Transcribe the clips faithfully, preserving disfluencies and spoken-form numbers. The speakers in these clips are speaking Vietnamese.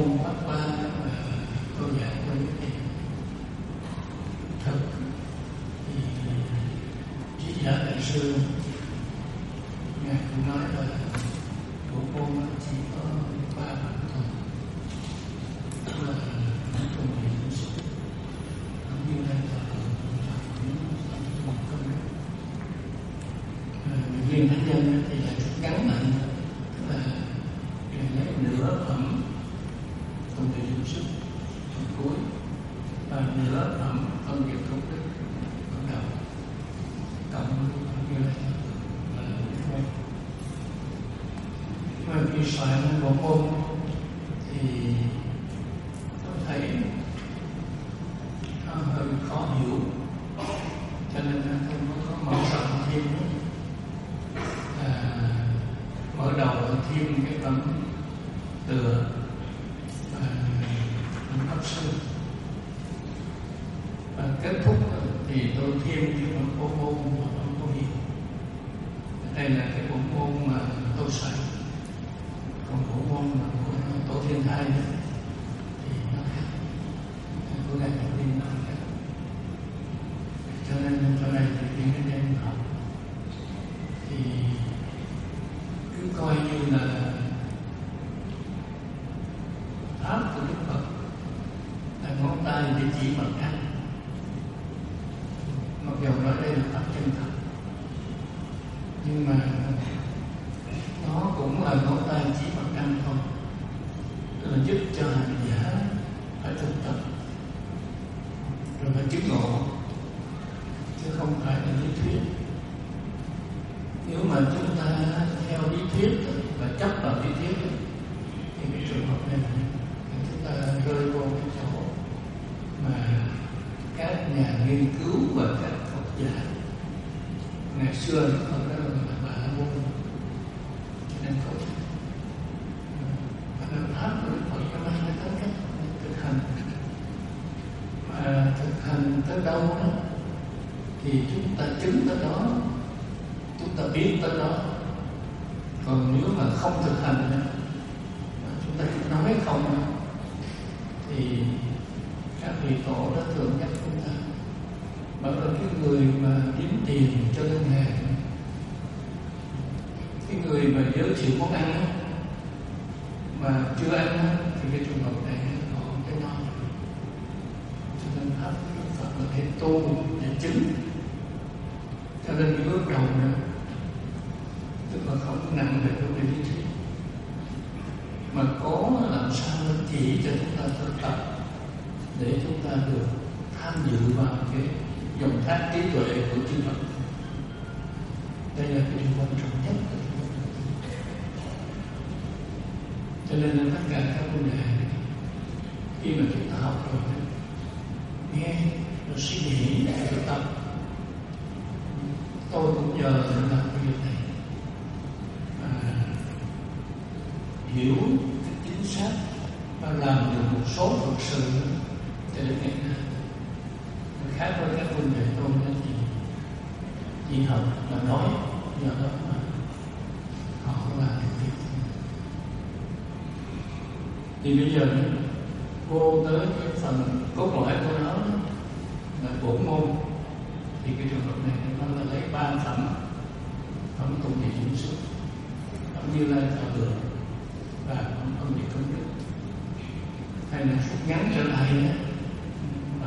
môn pháp ba mà tôi dạy cho quý vị thực thì Trí Giả Đại Sư ngài cũng nói là bộ môn nó chỉ có ba bản thôi, tức là nó không bị những sự như đây là riêng thánh nhân thì là gắn mạnh, tức là lấy nửa phẩm công việc dụng sức phần cuối và nửa phẩm công việc công đức ban đầu cộng như là là đúng. Mà khi soạn bộ môn thì tôi thấy nó hơi khó hiểu, cho nên tôi có mở rộng thêm à, mở đầu thêm cái phẩm tựa và pháp sư, và kết thúc thì tôi thêm cái phẩm bộ môn mà không có hiểu. Đây là cái bộ môn mà tôi soạn, còn bộ môn mà của Tổ Thiên Thai thì nó khác, của ngài Tổ Thiên nó khác. Cho nên cho này thì khi đến đây học thì cứ coi như là pháp của Đức Phật là ngón tay để chỉ bằng ăn, mặc dù nói đây là pháp chân thật, nhưng mà nó cũng là ngón tay chỉ bằng ăn thôi, tức là giúp cho hành giả phải thực tập rồi phải chứng ngộ, chứ không phải là lý thuyết. Nếu mà chúng ta theo lý thuyết và chấp vào lý thuyết thì cái trường hợp này chúng ta rơi vô cái chỗ mà các nhà nghiên cứu và các học giả ngày xưa họ đã là bà la môn, cho nên có và làm pháp của Đức Phật cho nên mới tới cách thực hành, mà thực hành tới đâu đó thì chúng ta chứng tới đó, chúng ta biết tới đó. Còn nếu mà không thực hành nữa, chúng ta chỉ nói không thì các vị tổ đã thường nhắc chúng ta bảo là cái người mà kiếm tiền cho ngân hàng, cái người mà giới thiệu món ăn mà chưa ăn thì cái trường hợp này họ không thể nói. Cho nên pháp Đức Phật là để tu để chứng, cho nên cái bước đầu nữa tức là không nặng về vấn đề lý thuyết, mà có làm sao nó chỉ cho chúng ta thực tập để chúng ta được tham dự vào cái dòng thác trí tuệ của chư Phật. Đây là cái điều quan trọng nhất. Cho nên là tất cả các vấn đề khi mà chúng ta học rồi nghe rồi suy nghĩ để thực tập, tôi cũng nhờ làm cái việc này à, hiểu chính xác và làm được một số phật sự cho đến ngày nay. Khác với các vấn đề tôi nên thì chỉ học là nói, do đó mà họ làm được việc. Thì bây giờ vô tới cái phần cốt lõi của nó là bổn môn, thì cái trường hợp này nó là lấy ba phẩm: phẩm công việc dụng sức, phẩm Như Lai Thọ Lượng và phẩm công việc công đức. Hay là rút ngắn trở lại mà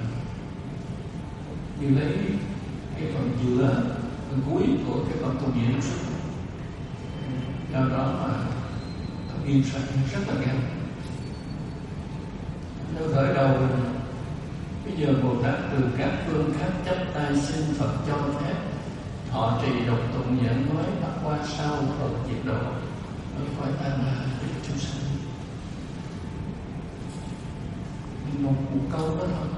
như lấy cái phần giữa, phần cuối của cái phần công việc dụng sức, do đó mà biên soạn rất là ngắn. Nó khởi đầu bây giờ Bồ Tát từ các phương khác chắp tay xin Phật cho phép thọ trì độc tụng giảng nói bắt qua sau Phật diệt độ ở cõi ta bà để chúng sanh. Một, một câu đó thôi,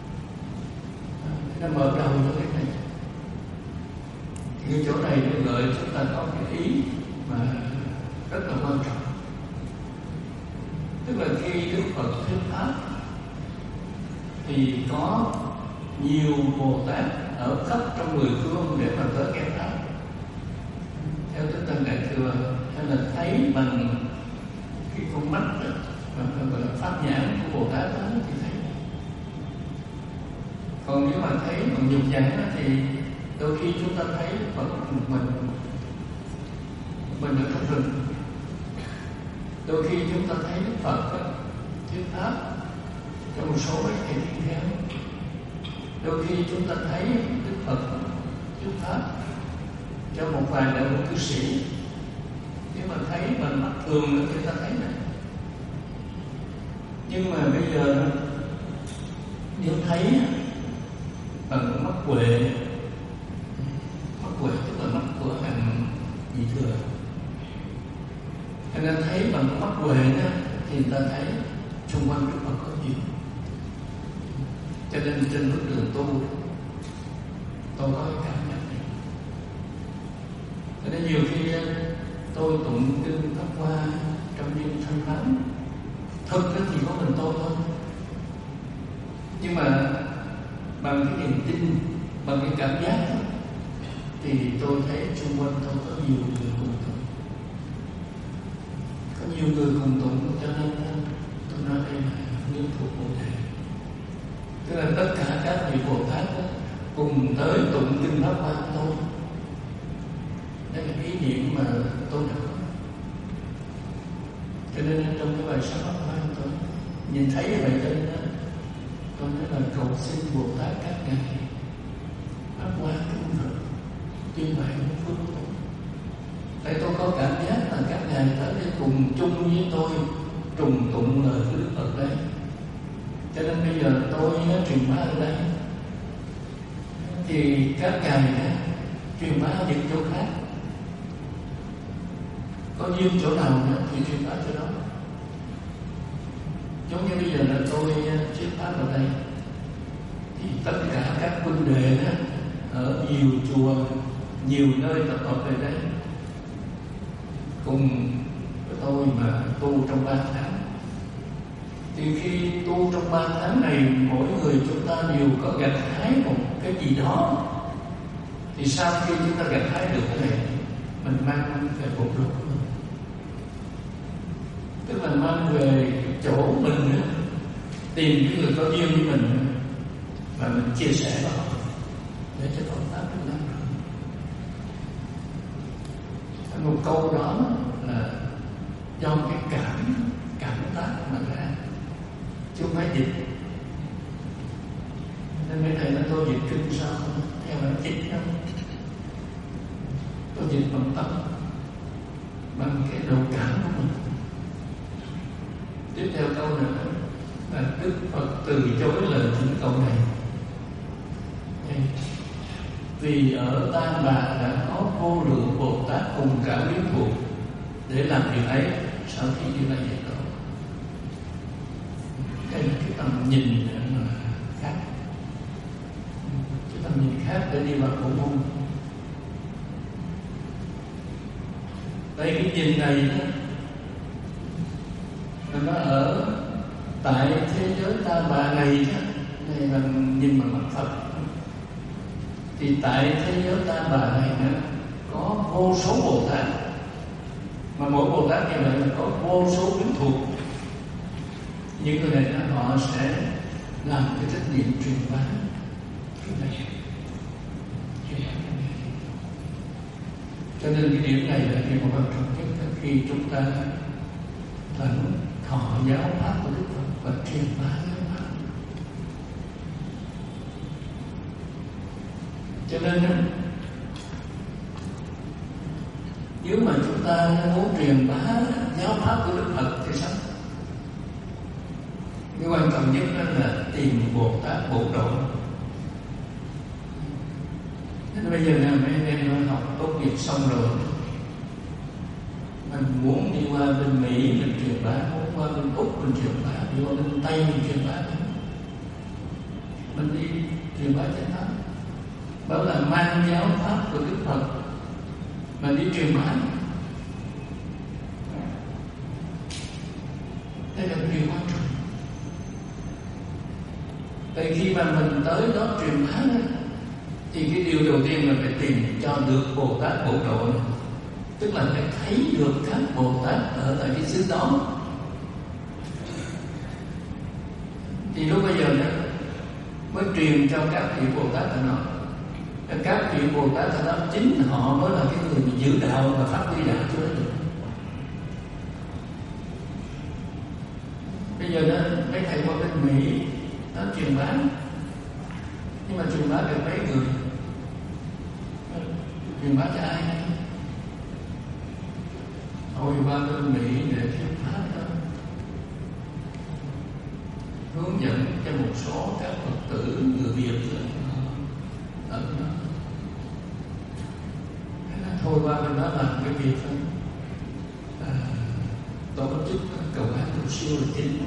nó mở đầu cho cái này. Cái chỗ này nó gợi chúng ta có cái ý mà rất là quan trọng, tức là khi Đức Phật thuyết pháp thì có nhiều Bồ Tát ở khắp trong mười phương để mà tới nghe pháp. Theo Thích Tân Đại Thừa hay là thấy bằng cái con mắt đó, gọi là pháp nhãn của Bồ Tát đó thì thấy. Còn nếu mà thấy bằng nhục nhãn đó, thì đôi khi chúng ta thấy Phật mình mình ở trong rừng, đôi khi chúng ta thấy Đức Phật đó, thuyết pháp cho một số mấy thầy thiên theo, đôi khi chúng ta thấy Đức Phật thuyết pháp cho một vài đạo cư sĩ. Nhưng mà thấy bằng mắt thường nữa người ta thấy này. Nhưng mà bây giờ nếu thấy bằng mắt huệ, mắt huệ tức là mắt của hàng nhị thừa, cho nên thấy bằng mắt huệ đó, thì người ta thấy xung quanh Đức Phật có nhiều. Cho nên trên bước đường tu tôi có cái cảm nhận này. Cho nên nhiều khi tôi tụng kinh Pháp Hoa trong đêm thanh vắng, thực ra thì có mình tôi thôi, nhưng mà bằng cái niềm tin, bằng cái cảm giác đó, thì tôi thấy xung quanh tôi có nhiều người cùng tụng, có nhiều người cùng tụng, cho nên tôi nói đây là nguyên thuộc Bồ Đề. Tức là tất cả các vị Bồ Tát đó, cùng tới tụng kinh Pháp Hoa của tôi. Đây là ý niệm mà tôi đã có. Cho nên trong cái bài sáng Pháp Hoa tôi nhìn thấy như vậy, cho nên tôi nói là cầu xin Bồ Tát các ngài Pháp Hoa trung thực tuyên bày những phương tôi. Tại tôi có cảm giác là các ngài tới đây cùng chung với tôi trùng tụng lời của Đức Phật đây. Cho nên bây giờ tôi truyền bá ở đây, thì các ngài truyền bá ở những chỗ khác. Có nhiều chỗ nào nữa thì truyền bá chỗ đó. Giống như bây giờ là tôi thuyết pháp ở đây, thì tất cả các huynh đệ đó ở nhiều chùa, nhiều nơi tập hợp về đây cùng với tôi mà tu trong ba tháng. Thì khi tu trong ba tháng này, mỗi người chúng ta đều có gặt hái một cái gì đó. Thì sau khi chúng ta gặt hái được cái này, mình mang về cuộc đời của mình, tức là mang về chỗ mình nữa, tìm những người có duyên với mình và mình chia sẻ với họ để cho Phật pháp được lan rộng. Một câu đó là do cái cảm cảm tác mà ra, chứ không phải dịch. Nên mấy thầy nói tôi dịch kinh sao không theo bản dịch đâu, tôi dịch bằng tâm, bằng cái độ cảm của mình. Tiếp theo câu nữa là Đức Phật từ chối lời những câu này. Vì ở Tam Bà đã có vô lượng Bồ Tát cùng cả quyến thuộc để làm việc ấy sau khi Như Lai dạy đó. Đây là cái tầm nhìn mà khác, cái tầm nhìn khác để đi vào bộ môn. Đây cái nhìn này đó, nó ở tại thế giới Tam Bà này đó, này là nhìn bằng mặt Phật. Thì tại thế giới Tam Bà này nữa có vô số Bồ Tát, mà mỗi Bồ Tát như vậy là có vô số quyến thuộc. Những người này đó, họ sẽ làm cái trách nhiệm truyền bá cái này. Cho nên cái điểm này là điều quan trọng nhất khi chúng ta lãnh thọ giáo pháp của Đức Phật và truyền bá giáo pháp. Cho nên nếu mà chúng ta muốn truyền bá giáo pháp của Đức Phật thì sao? Cái quan trọng nhất đó là tìm Bồ Tát Bồ Độ. Nên bây giờ là mấy anh em học tốt nghiệp xong rồi, mình muốn đi qua bên Mỹ mình truyền bá, muốn qua bên Úc mình truyền bá, đi qua bên Tây mình truyền bá, mình đi truyền bá chánh pháp, bảo là mang giáo pháp của Đức Phật mà đi truyền bá. Đây là điều quan trọng. Tại khi mà mình tới đó truyền bá thì cái điều đầu tiên là phải tìm cho được Bồ Tát Bồ Độ này. Tức là phải thấy được các Bồ Tát ở tại cái xứ đó. Thì lúc bây giờ đó mới truyền cho các vị Bồ Tát ta nói, các vị Bồ Tát ta nói chính họ mới là cái người mà giữ đạo và phát huy đạo cho nó được. Bây giờ đó mấy thầy qua bên Mỹ nó truyền bá, nhưng mà truyền bá được mấy người, truyền bá cho ai? Thôi qua bên Mỹ để thuyết pháp đó, hướng dẫn cho một số các Phật tử người Việt ở đó. Thôi qua bên đó làm cái việc đó. À, tổ chức cầu an tu siêu là chính.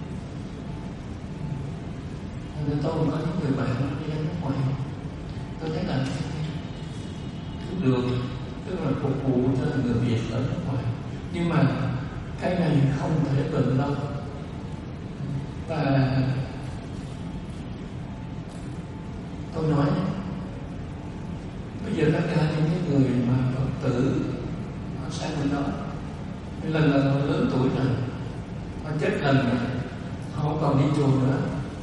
Nên tôi có những người bạn đi ra nước ngoài, tôi thấy là cũng được, tức là phục vụ cho người Việt ở nước ngoài. Nhưng mà cái này không thể bền lâu. Và tôi nói bây giờ tất cả những cái người mà Phật tử họ sang bên đó, lần lần họ lớn tuổi rồi, họ chết lần rồi, họ không còn đi chùa nữa.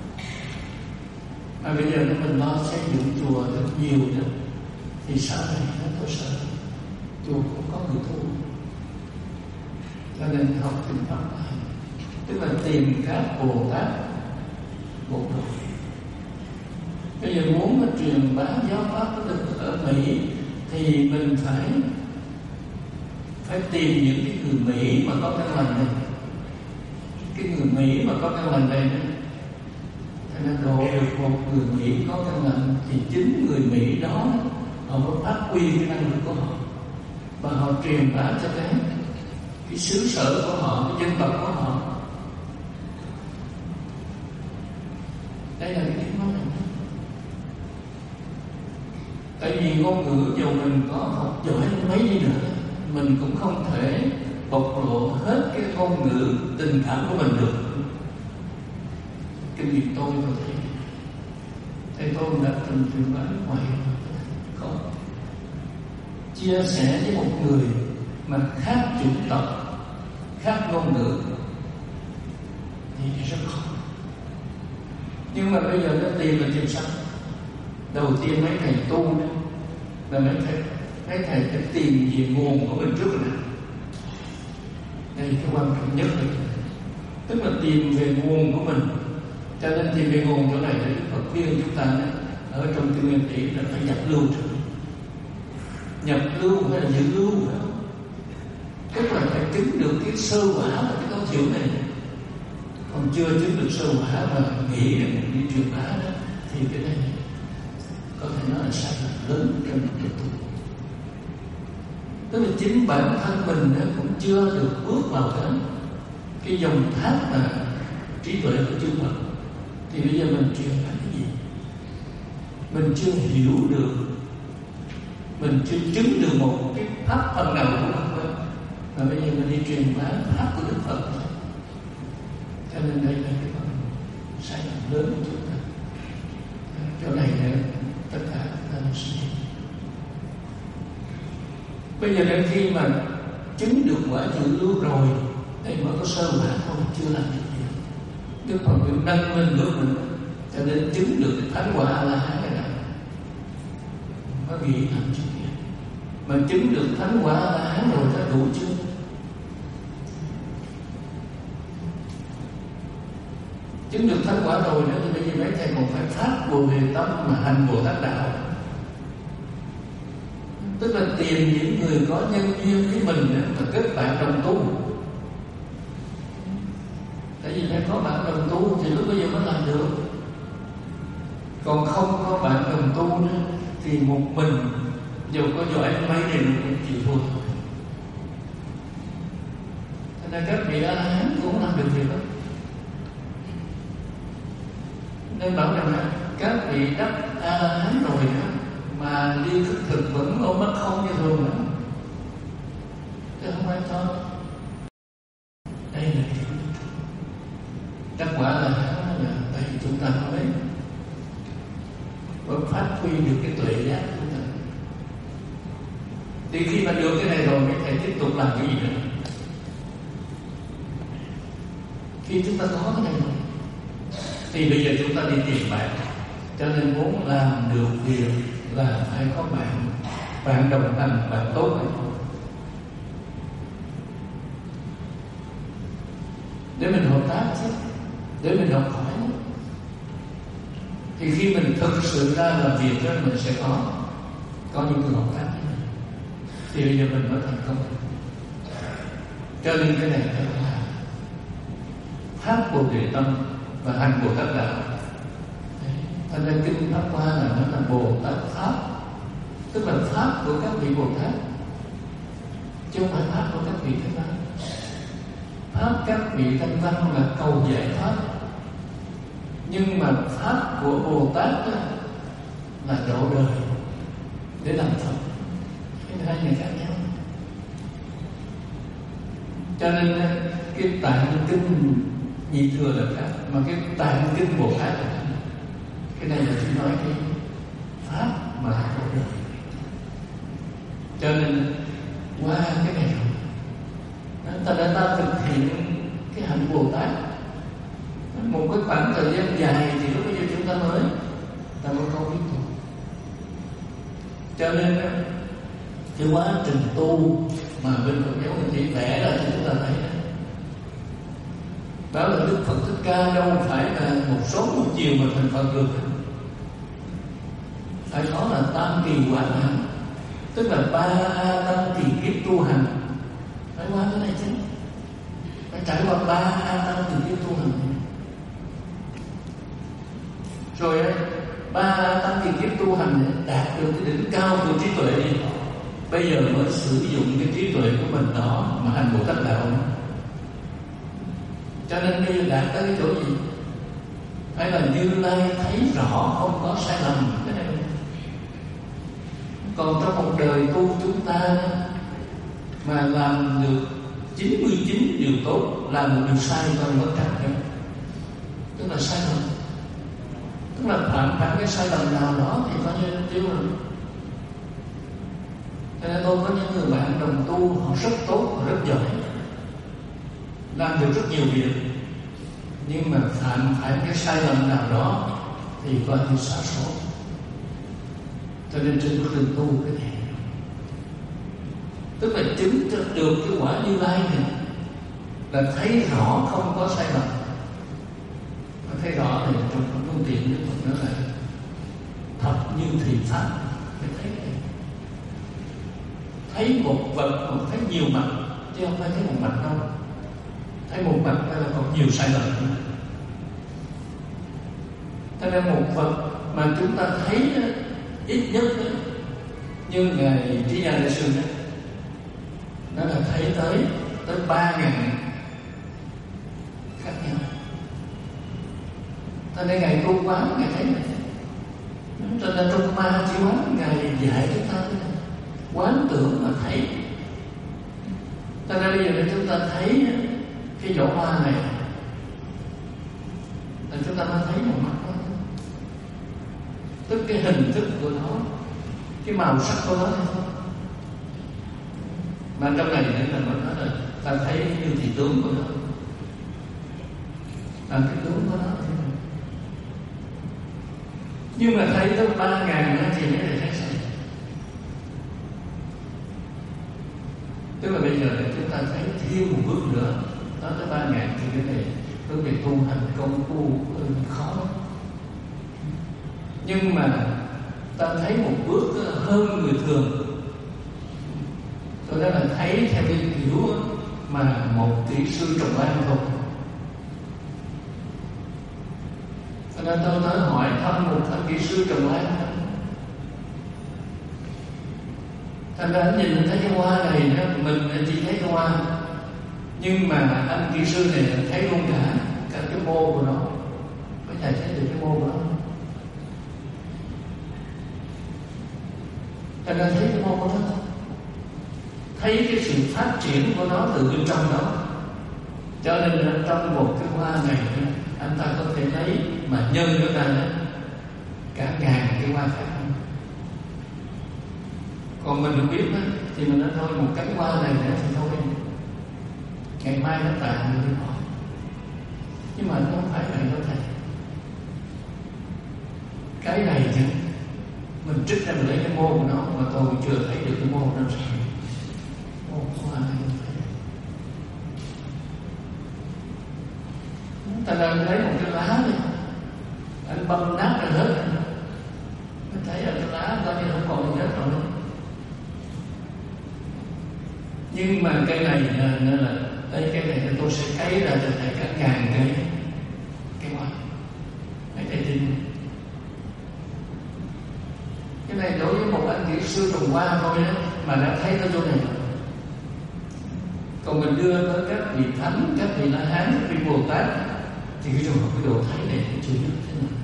Mà bây giờ nếu mình lo xây dựng chùa được nhiều nữa thì sau này nó tôi sợ chùa cũng có người tu. Cho nên học kinh Pháp này, tức là tìm các Bồ Tát Bồ Đồ. Bây giờ muốn mà truyền bá giáo pháp được ở Mỹ thì mình phải phải tìm những cái người Mỹ mà có căn lành này, cái người Mỹ mà có căn lành này, cho nên độ được một người Mỹ có căn lành thì chính người Mỹ đó họ mới phát huy cái năng lực của họ và họ truyền bá cho cái cái xứ sở của họ, cái dân tộc của họ. Đây là cái tiếng nói này. Tại vì ngôn ngữ dù mình có học giỏi mấy đi nữa, mình cũng không thể bộc lộ hết cái ngôn ngữ tình cảm của mình được. Kinh nghiệm tôi tôi thấy thầy tôi đã từng truyền bá ngoài không chia sẻ với một người mà khác chủng tộc, khác ngôn ngữ thì rất khó. Nhưng mà bây giờ nó tìm là tìm sao? Đầu tiên mấy thầy tu đó là mấy thầy mấy thầy phải tìm về nguồn của mình trước rồi. Đây cái quan trọng nhất là tức là tìm về nguồn của mình. Cho nên tìm về nguồn chỗ này để Phật khuyên chúng ta đó, ở trong kinh Nguyên Thủy là phải nhập lưu trước. Nhập lưu hay là giữ lưu đó, tức là phải chứng được cái sơ quả là cái câu chuyện này. Còn chưa chứng được sơ quả mà nghĩ là mình đi truyền bá đó thì cái này có thể nói là sai lầm lớn trong cuộc tu. Tức là chính bản thân mình đó cũng chưa được bước vào cái cái dòng thác mà trí tuệ của chư Phật. Thì bây giờ mình truyền bá cái gì? Mình chưa hiểu được, mình chưa chứng được một cái pháp phần nào của Đức Phật, và bây giờ mình đi truyền bá pháp của Đức Phật. Cho nên đây là cái phần sai lầm lớn của chúng ta. Chỗ này là tất cả chúng ta suy nghĩ. Bây giờ đến khi mà chứng được quả dự lưu rồi, đây mới có sơ quả thôi, chưa làm được gì. Đức Phật will nâng lên bước mình cho nên chứng được thánh quả A La Hán này nào có nghĩ làm chưa kìa. Mà chứng được thánh quả A La Hán rồi đã đủ chưa? Chứng được thánh quả rồi nữa thì bây giờ mấy thầy còn phải phát Bồ Đề Tâm mà hành Bồ Tát Đạo. Tức là tìm những người có nhân duyên với mình mà kết bạn đồng tu. Tại vì phải có bạn đồng tu thì lúc bây giờ mới làm được. Còn không có bạn đồng tu nữa thì một mình dù có giỏi mấy thì cũng chịu thua. Cho nên các vị A La Hán cũng làm được việc đó. Nên bảo rằng là các vị đắc A La Hán rồi đó mà đi thức thực vẫn ôm mắt không như thường nữa, chứ không ai cho. Đây là đắc quả là là tại vì chúng ta nói vẫn phát huy được cái tuệ giác của chúng ta. Thì khi mà được cái này rồi mới thầy tiếp tục làm cái gì nữa. Khi chúng ta có cái này rồi Thì bây giờ chúng ta đi tìm bạn, cho nên muốn làm được việc là phải có bạn, bạn đồng hành, bạn tốt hay không, để mình hợp tác chứ, để mình học hỏi. Thì khi mình thực sự ra làm việc đó, mình sẽ có có những người hợp tác với mình, thì bây giờ mình mới thành công. Cho nên cái này là pháp Bồ Đề Tâm và hành Bồ Tát Đạo. Thành ra kinh Pháp Hoa là nó là Bồ Tát Pháp, tức là pháp của các vị Bồ Tát, chứ không phải pháp của các vị Thanh Văn. Pháp các vị Thanh Văn là cầu giải thoát, nhưng mà pháp của Bồ Tát đó là độ đời để làm Phật. Cái hai này khác nhau. Cho nên cái tạng kinh Nhị Thừa là khác, mà cái tạng kinh Bồ Tát là khác. Cái này là chỉ nói cái pháp mà độ đời. Cho nên qua cái này ta đã ta thực hiện cái hạnh Bồ Tát một cái khoảng thời gian dài, thì lúc bây giờ chúng ta mới ta mới có biết tu. Cho nên cái quá trình tu mà bên Phật giáo mình chỉ vẽ ra cho chúng ta thấy đó là Đức Phật Thích Ca đâu phải là một số một chiều mà thành Phật được, phải có là tam kỳ quả hạnh, tức là ba a tam kỳ kiếp tu hành, phải qua cái này chứ, phải trải qua ba a tam kỳ kiếp tu hành. Rồi ba tam kỳ kiếp tu hành đạt được cái đỉnh cao của trí tuệ đi, bây giờ mới sử dụng cái trí tuệ của mình đó mà hành Bồ Tát Đạo. Cho nên bây giờ đạt tới cái chỗ gì? Phải là Như Lai thấy rõ, không có sai lầm. Cái này. Còn trong một đời tu chúng ta mà làm được chín mươi chín điều tốt, làm một điều sai còn mất trạng hết, tức là sai lầm, tức là phạm phải cái sai lầm nào đó thì coi như tiêu rồi. Cho nên tôi có những người bạn đồng tu họ rất tốt, họ rất giỏi, làm được rất nhiều việc, nhưng mà phạm phải cái sai lầm nào đó thì coi như xả số. Cho nên trên bước đường tu cái này, tức là chứng được cái quả Như Lai này, là thấy rõ không có sai lầm. Thấy rõ này trong phương tiện Đức Phật nói là thập như thị pháp, phải thấy này. Thấy một vật còn thấy nhiều mặt, chứ không phải thấy một mặt đâu. Thấy một mặt đó là còn nhiều sai lầm. Cho nên một vật mà chúng ta thấy đó, ít nhất đó, như Ngài Trí Gia Đại Sư đó, nó là thấy tới tới ba ngàn khác nhau. Cho nên Ngài tu quán, Ngài thấy này. Cho nên trong ma chỉ quán, Ngài dạy chúng ta quán tưởng mà thấy. Cho nên bây giờ chúng ta thấy cái vỏ hoa này là chúng ta mới thấy một mặt đó. Tức cái hình thức của nó, cái màu sắc của nó hay không. Mà trong này nên là mình nói là ta thấy như thị tướng của nó, là cái tướng của nó. Nhưng mà thấy tới ba ngàn thì mới là thấy sao? Tức là bây giờ chúng ta thấy thêm một bước nữa, đó tới ba ngàn thì cái này cái việc tu hành công phu khó lắm. Nhưng mà ta thấy một bước hơn người thường, cho nên là thấy theo cái kiểu mà một kỹ sư trồng lan thôi. Cho nên tôi nói hỏi thăm một thằng kỹ sư trồng lan. Thành ra anh nhìn thấy cái hoa này đó, mình chỉ thấy cái hoa, nhưng mà anh kỹ sư này thấy luôn cả cả cái mô của nó. Có thể thấy được cái mô của nó. Thành ra thấy cái mô của nó, thấy cái sự phát triển của nó từ bên trong đó. Cho nên là trong một cái hoa này anh ta có thể thấy mà nhân nó ra đó cả ngàn cái hoa khác nhau. Còn mình được biết đó, thì mình nói thôi một cánh hoa này nữa thì thôi, ngày mai nó tàn rồi đi bỏ. Nhưng mà nó không phải vậy đâu thầy. cái môn của nó mà tôi chưa thấy được cái môn nó sao. Môn của ai không thấy. Ta đang thấy một cái lá này, anh băm nát ra hết, anh thấy là cái lá coi như không còn gì hết rồi. Nhưng mà cái này nên là đây, cái này tôi sẽ cấy ra từ thể cả ngàn cây cây hoa, mấy cây tinh. Cái này đối với một anh kỹ sư trồng hoa thôi đó mà đã thấy ở chỗ này. Còn mình đưa tới các vị thánh, các vị La Hán, các vị Bồ Tát thì cái trường hợp cái độ thấy này cũng chưa biết thế nào.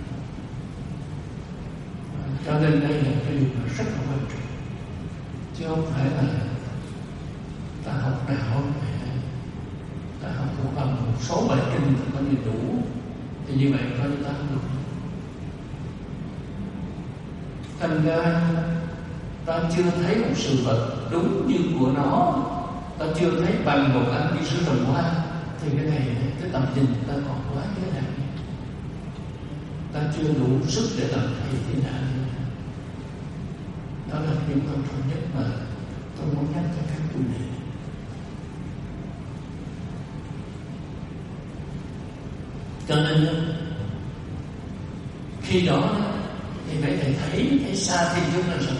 Cho nên đây là cái điều mà rất là quan trọng, chứ không phải là ta học đạo, ta học thuộc bằng một số bài kinh coi như đủ, thì như vậy coi như ta không được. Thành ra ta chưa thấy một sự vật đúng như của nó, ta chưa thấy bằng một anh kỹ sư trồng hoa, thì cái này cái tầm nhìn ta còn quá giới hạn, ta chưa đủ sức để làm thầy thiên hạ. Đó là điều quan trọng nhất mà tôi muốn nhắc cho các quý vị. Cho nên khi đó thì mấy thầy thấy thấy xa thiên chúng là sao?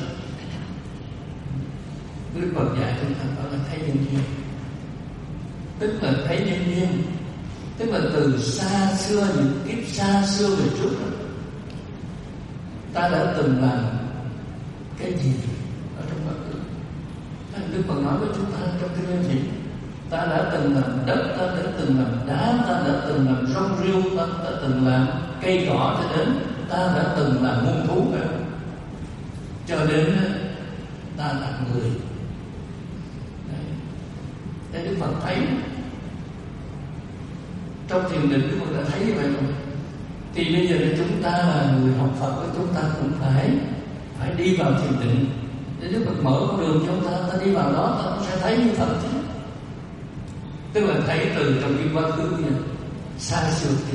Đức Phật dạy chúng ta đó là thấy nhân duyên, tức là thấy nhân duyên, tức là từ xa xưa, những kiếp xa xưa về trước đó, ta đã từng làm cái gì ở trong quá khứ. Đức Phật nói với chúng ta trong cái đơn gì, ta đã từng làm đất, ta đã từng làm đá, ta đã từng làm rong rêu, ta đã từng làm cây cỏ, cho đến ta đã từng làm muôn thú nữa, cho đến ta là người. Đấy, Đức Phật thấy trong thiền định, Đức Phật đã thấy như vậy rồi. Thì bây giờ chúng ta là người học Phật, chúng ta cũng phải phải đi vào thiền định để Đức Phật mở con đường cho chúng ta, ta đi vào đó ta cũng sẽ thấy như Phật chứ. Tức là thấy từ trong cái quá khứ kia, xa xưa kia,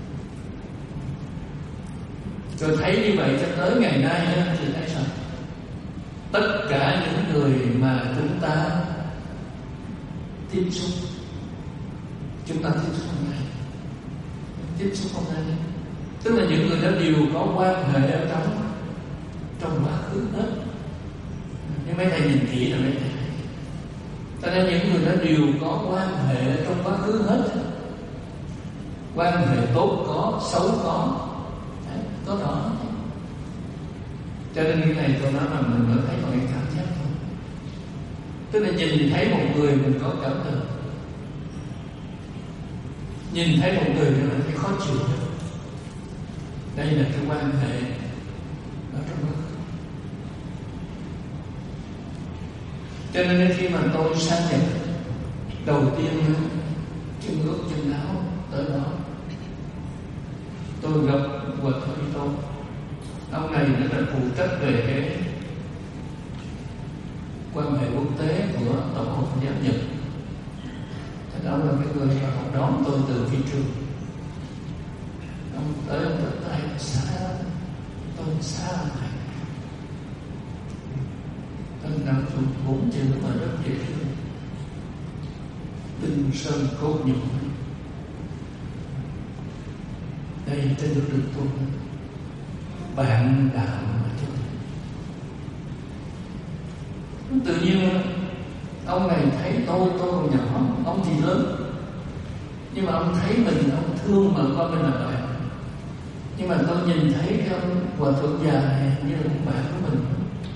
rồi thấy như vậy cho tới ngày nay thì thấy sao? Tất cả những người mà chúng ta tiếp xúc, chúng ta tiếp xúc hôm nay, tiếp xúc hôm nay, tức là những người đó đều có quan hệ ở trong trong quá khứ hết. Nhưng mấy thầy nhìn kỹ là mấy thầy thấy, cho nên những người đó đều có quan hệ trong quá khứ hết. Quan hệ tốt có, xấu có, đấy, có đó. Cho nên cái này tôi nói là mình mới thấy bằng cái cảm giác thôi. Tức là nhìn thấy một người mình có cảm tình, nhìn thấy một người mình thấy khó chịu. Đây là cái quan hệ ở trong đó. Cho nên khi mà tôi sang Nhật, đầu tiên chân ướt chân áo tới đó, tôi gặp Hòa Thượng Di Tôn. Ông này rất là phụ trách về cái quan hệ quốc tế của Tổng hội Phật giáo Nhật. Thế đó là cái người mà họ đón tôi từ phi trường. Ông tới ông tới tay xa, tôi xa này, tôi nằm xuống bốn chữ mà rất dễ thương: tinh sơn cốt nhục. Đây trên được được tôi bạn đạo mà chứ. Tự nhiên ông này thấy tôi, tôi còn nhỏ, ông thì lớn, nhưng mà ông thấy mình, ông thương mà coi mình là bạn. Nhưng mà tôi nhìn thấy cái ông Hòa Thượng già này như là một bạn của mình.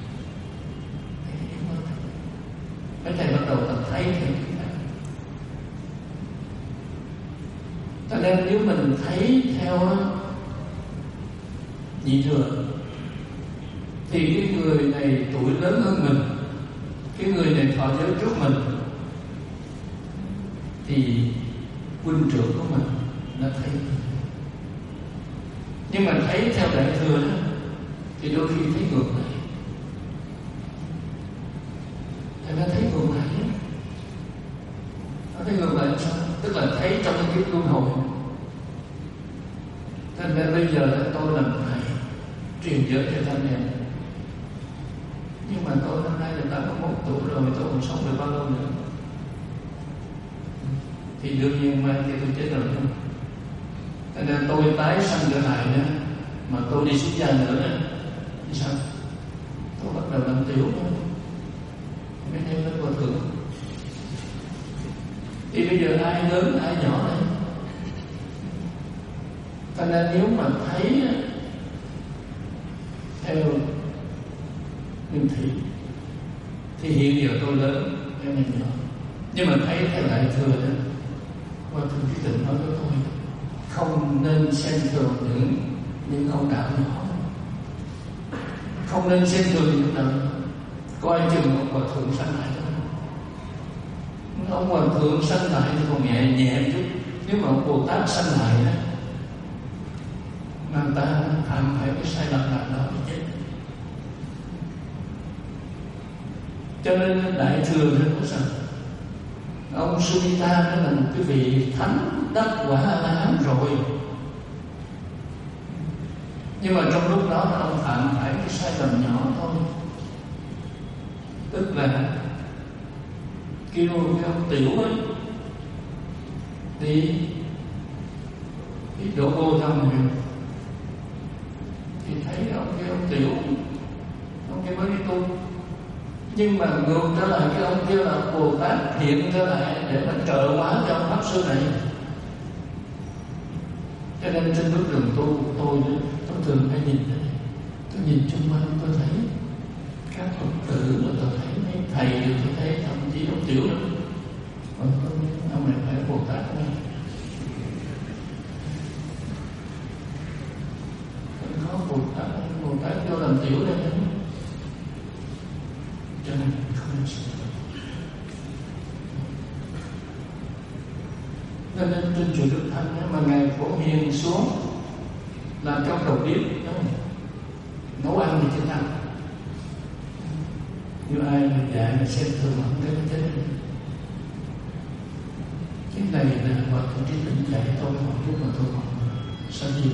Mấy thầy bắt đầu tập thấy thì cho nên nếu mình thấy theo nhị thừa thì cái người này tuổi lớn hơn mình, cái người này thọ giới trước mình, thì huynh trưởng của mình nó thấy. Nhưng mà thấy theo đại thừa đó thì đôi khi thấy ngược lại. Thì nó thấy ngược lại đó. Nó thấy ngược lại sao? Tức là thấy trong cái kiếp luân hồi. Thế nên bây giờ tôi làm thầy truyền giới cho anh em. tuổi rồi tôi còn sống được bao lâu nữa? Thì đương nhiên mai kia tôi chết rồi không? Cho nên tôi tái sanh trở lại nữa, mà tôi đi xuất gia nữa nữa thì sao? Tôi bắt đầu làm tiểu nữa, mấy em nó vô thường. Thì bây giờ ai lớn ai nhỏ đấy. Cho nên nếu mà thấy theo nguyên thị thì hiện giờ tôi lớn, em này nhỏ. Nhưng mà thấy theo Đại Thừa đó, Hòa Thượng Trí Tịnh nói với tôi, không nên xem thường những những ông đạo nhỏ, không nên xem thường những đạo nhỏ. Coi chừng ông Hòa Thượng sanh lại đó. Ông Hòa Thượng sanh lại thì còn nhẹ nhẹ chút, nếu mà ông Bồ Tát sanh lại đó, mà người ta phạm phải cái sai lầm nào đó thì chết. Cho nên Đại Thừa nó có sao? Ông Sumita đó là một cái vị thánh đắc quả A-la-hán rồi, nhưng mà trong lúc đó ông phạm phải cái sai lầm nhỏ thôi, tức là kêu cái ông Tiểu ấy đi cái đổ vô thăm mình, thì thấy ông kia ông Tiểu, ông kia mới đi tu. Nhưng mà ngược trở lại cái ông kia là Bồ Tát hiện trở lại để mà trợ hóa cho ông Pháp Sư này. Cho nên trên bước đường tu của tôi, tôi thường hay nhìn thấy, tôi nhìn chung quanh tôi thấy các Phật tử, rồi tôi thấy mấy thầy, rồi tôi thấy thậm chí ông Tiểu đó. Còn tôi ông này phải Bồ Tát này. Có Bồ Tát, Bồ Tát vô làm Tiểu đây. Cho nên không nên sợ. Nên nên trên chùa Đức Thanh mà Ngài Phổ Hiền xuống làm trong đầu bếp nấu ăn thì trên ăn. Như ai mà dạy mà xem thường không cái chết. Cái này là Hòa Thượng Trí Tịnh dạy tôi một chút mà tôi còn sao gì.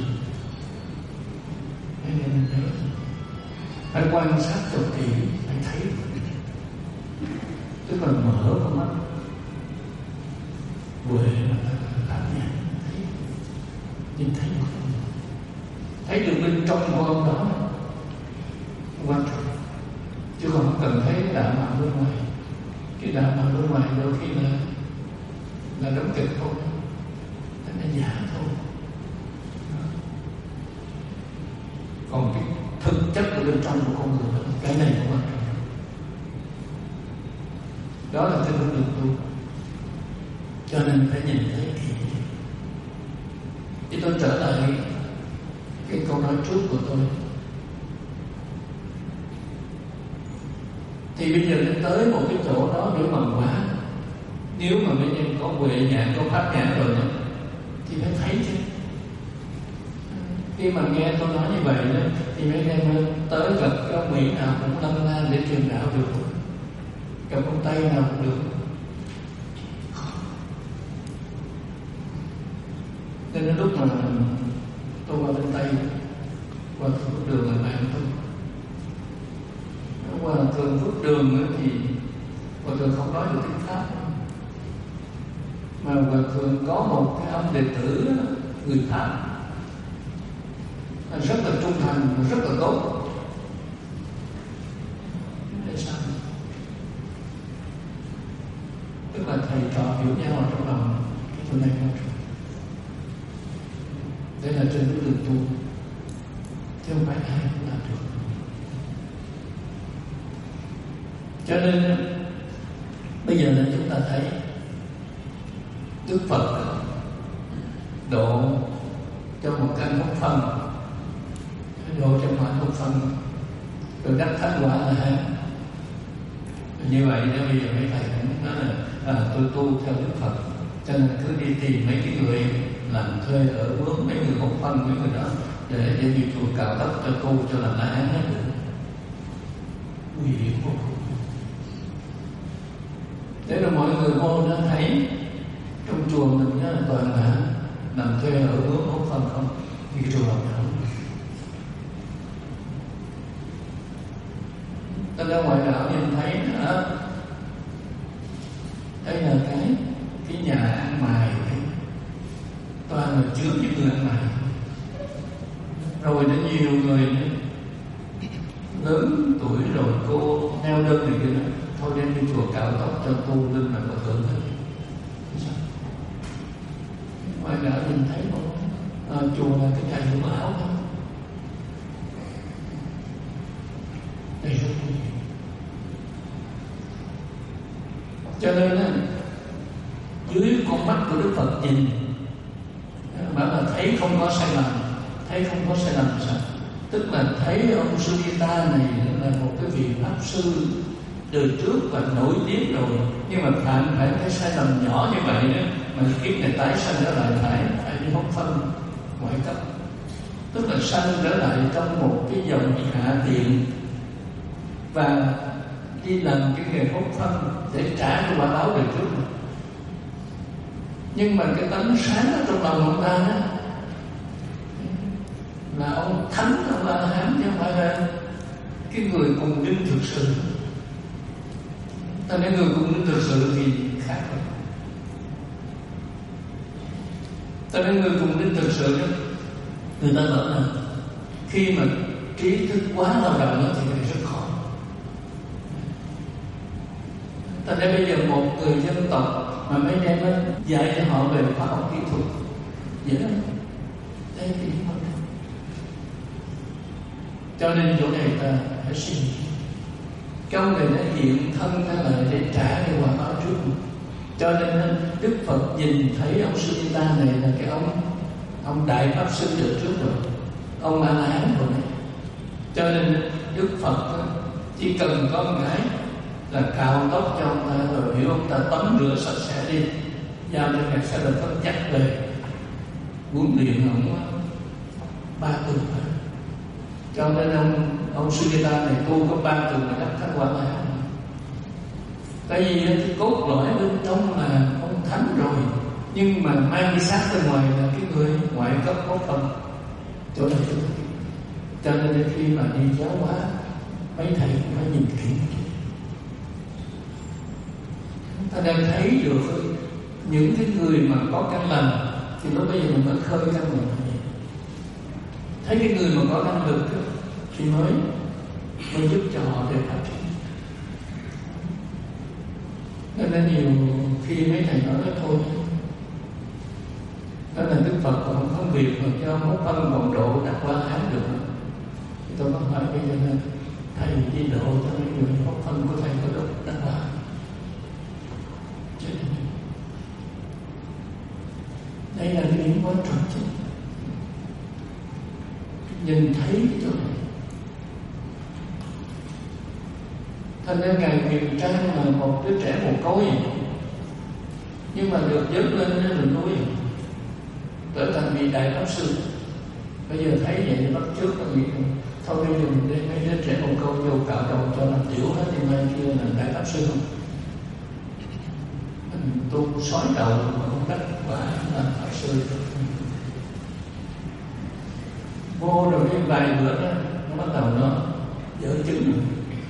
Thế nên thấy phải quan sát cho kỹ, phải thấy, tức là mở con mắt huệ mà ta cảm nhận thấy, nhìn thấy được, thấy được bên trong của ông đó quan trọng, chứ còn không cần thấy đạo mạo bên ngoài. Cái đạo mạo bên ngoài đôi khi là là đóng kịch thôi, nó là giả thôi. Còn cái thực chất ở bên trong của con người, cái này cũng quan trọng. Đó là cái bước đường tu, cho nên phải nhìn thấy kỹ. Thì tôi trở lại cái câu nói trước của tôi. Thì bây giờ đến tới một cái chỗ đó để bằng quả. Nếu mà mấy em có huệ nhãn, có pháp nhãn rồi đó, thì phải thấy chứ. Khi mà nghe tôi nói như vậy đó, thì mấy em tới gặp cái ông Mỹ nào cũng lân la để truyền đạo được, gặp ông Tây nào cũng được. Nên đến lúc mà tôi qua bên Tây, qua Phước Đường là bạn tôi, qua thường Phước Đường thì Hòa Thượng không nói được tiếng Pháp, mà Hòa Thượng có một cái ông đệ tử người Pháp rất là trung thành, rất là tốt. Tại sao? Tức là thầy trò hiểu nhau ở trong lòng, cái chỗ này quan trọng. Đây là trên bước đường tu, chứ không phải ai cũng làm được. Cho nên bây giờ là chúng ta thấy Đức Phật độ cho một căn hốc phân, độ cho mọi hốc phân, rồi đắc thánh quả là hai. Như vậy đó, bây giờ mấy thầy cũng nói là à, tôi tu theo Đức Phật, cho nên cứ đi tìm mấy cái người làm thuê ở bướm, mấy người hốc phân, mấy người đó để để đi chùa cạo tóc cho tu cho làm la hán hết được. Nguy hiểm vô cùng. Thế là mọi người vô nó thấy trong chùa mình đó, toàn là làm thuê ở bướm hốc phân không, đi chùa làm đâu. Tên ra ngoại đạo nhìn thấy đó, chứa những người ăn mày. Rồi đến nhiều người nữa, lớn tuổi rồi cô neo đơn này kia nữa, thôi đem đi chùa cạo tóc cho tu lưng là có thưởng hết. Ngoài ra mình thấy một à, chùa là cái cài mũ áo thôi. Đây rất nguy hiểm. Cho nên á, dưới con mắt của Đức Phật nhìn, bảo là thấy không có sai lầm. Thấy không có sai lầm sao? Tức là thấy ông Sugita này là một cái vị pháp sư từ trước và nổi tiếng rồi, nhưng mà phạm phải cái sai lầm nhỏ như vậy đó, mà kiếp này tái sanh trở lại phải phải đi hốt phân ngoại cấp, tức là sanh trở lại trong một cái dòng hạ tiện và đi làm cái nghề hốt phân để trả cho quả báo đời trước. Nhưng mà cái tánh sáng ở trong lòng ông ta đó là ông thánh, ông La Hán, chứ không phải là cái người cùng linh thực sự. Ta nói người cùng linh thực sự thì khác rồi. Ta nói người cùng linh thực sự đó, người ta nói là khi mà trí thức quá lao động thì phải rất khó. Ta nói bây giờ một người dân tộc mà mấy đem dạy cho họ về khoa học kỹ thuật vậy đó, đây thì không. Cho nên chỗ này ta phải suy nghĩ. Câu này đã hiện thân ra lại để trả cái quả báo trước. Cho nên Đức Phật nhìn thấy ông Sugita này là cái ông ông đại pháp sư từ trước rồi, ông A La Hán rồi. Cho nên Đức Phật chỉ cần có một cái là cạo tóc cho ông ta rồi hiểu ông ta tắm rửa sạch sẽ đi, giao cho ngài sẽ được phân chắc về huấn luyện ông ba tuần. Cho nên ông ông Sugita này tu có ba tuần là đắc thánh quả La Hán. Tại vì cái cốt lõi bên trong là ông thánh rồi, nhưng mà mang đi sát bên ngoài là cái người ngoại cấp có phần chỗ này. Cho nên khi mà đi giáo hóa, mấy thầy cũng phải nhìn kỹ. Ta đang thấy được những cái người mà có căn lành thì lúc bây giờ mình mới khơi căn lành. Thấy cái người mà có năng lực thì mới mới giúp cho họ để phát triển. Nên nhiều khi mấy thầy nói đó thôi, đó là Đức Phật còn không việc mà cho hốt phân còn độ đặt qua hán được. Thì tôi có hỏi bây giờ là thầy đi độ cho mấy người hốt phân của thầy có độ đặt qua. Đây là cái điểm quan trọng chứ. Nhìn thấy cái chỗ này. Thành ra Ngài Huyền Trang là một đứa trẻ mồ côi, nhưng mà được dấn lên trên đỉnh núi trở thành vị đại pháp sư. Bây giờ thấy vậy thì bắt trước là nghĩ thôi bây giờ mình đem mấy đứa trẻ mồ côi vô cạo đầu cho làm tiểu hết thì mai kia là đại pháp sư không? Mình tu sói đầu mà không đắc quả làm pháp sư. Vô rồi cái vài bữa đó nó bắt đầu nó dở chứng rồi.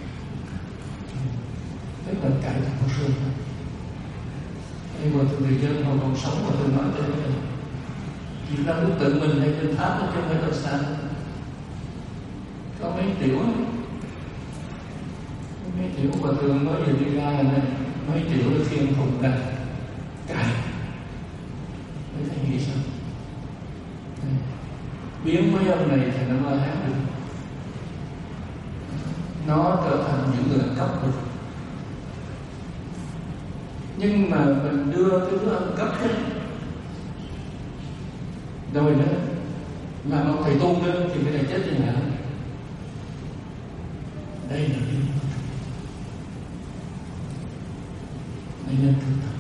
Tức là cải thành một sư. Nhưng mà người dân họ còn sống mà tôi nói tới đây, chỉ ra lúc tự mình hay trên pháp chứ không phải là sao. Có mấy tiểu mấy tiểu bà thường mới vừa đi ra này, mấy tiểu là khiên thùng đặt cải. Mấy thầy nghĩ sao? Biến mấy ông này thì nó La Hán được, nó trở thành những người cấp được. Nhưng mà mình đưa cái đứa ăn cấp ấy, rồi đó làm ông thầy tu đó thì cái này chết như nào? Đây là cái đây là thực tập.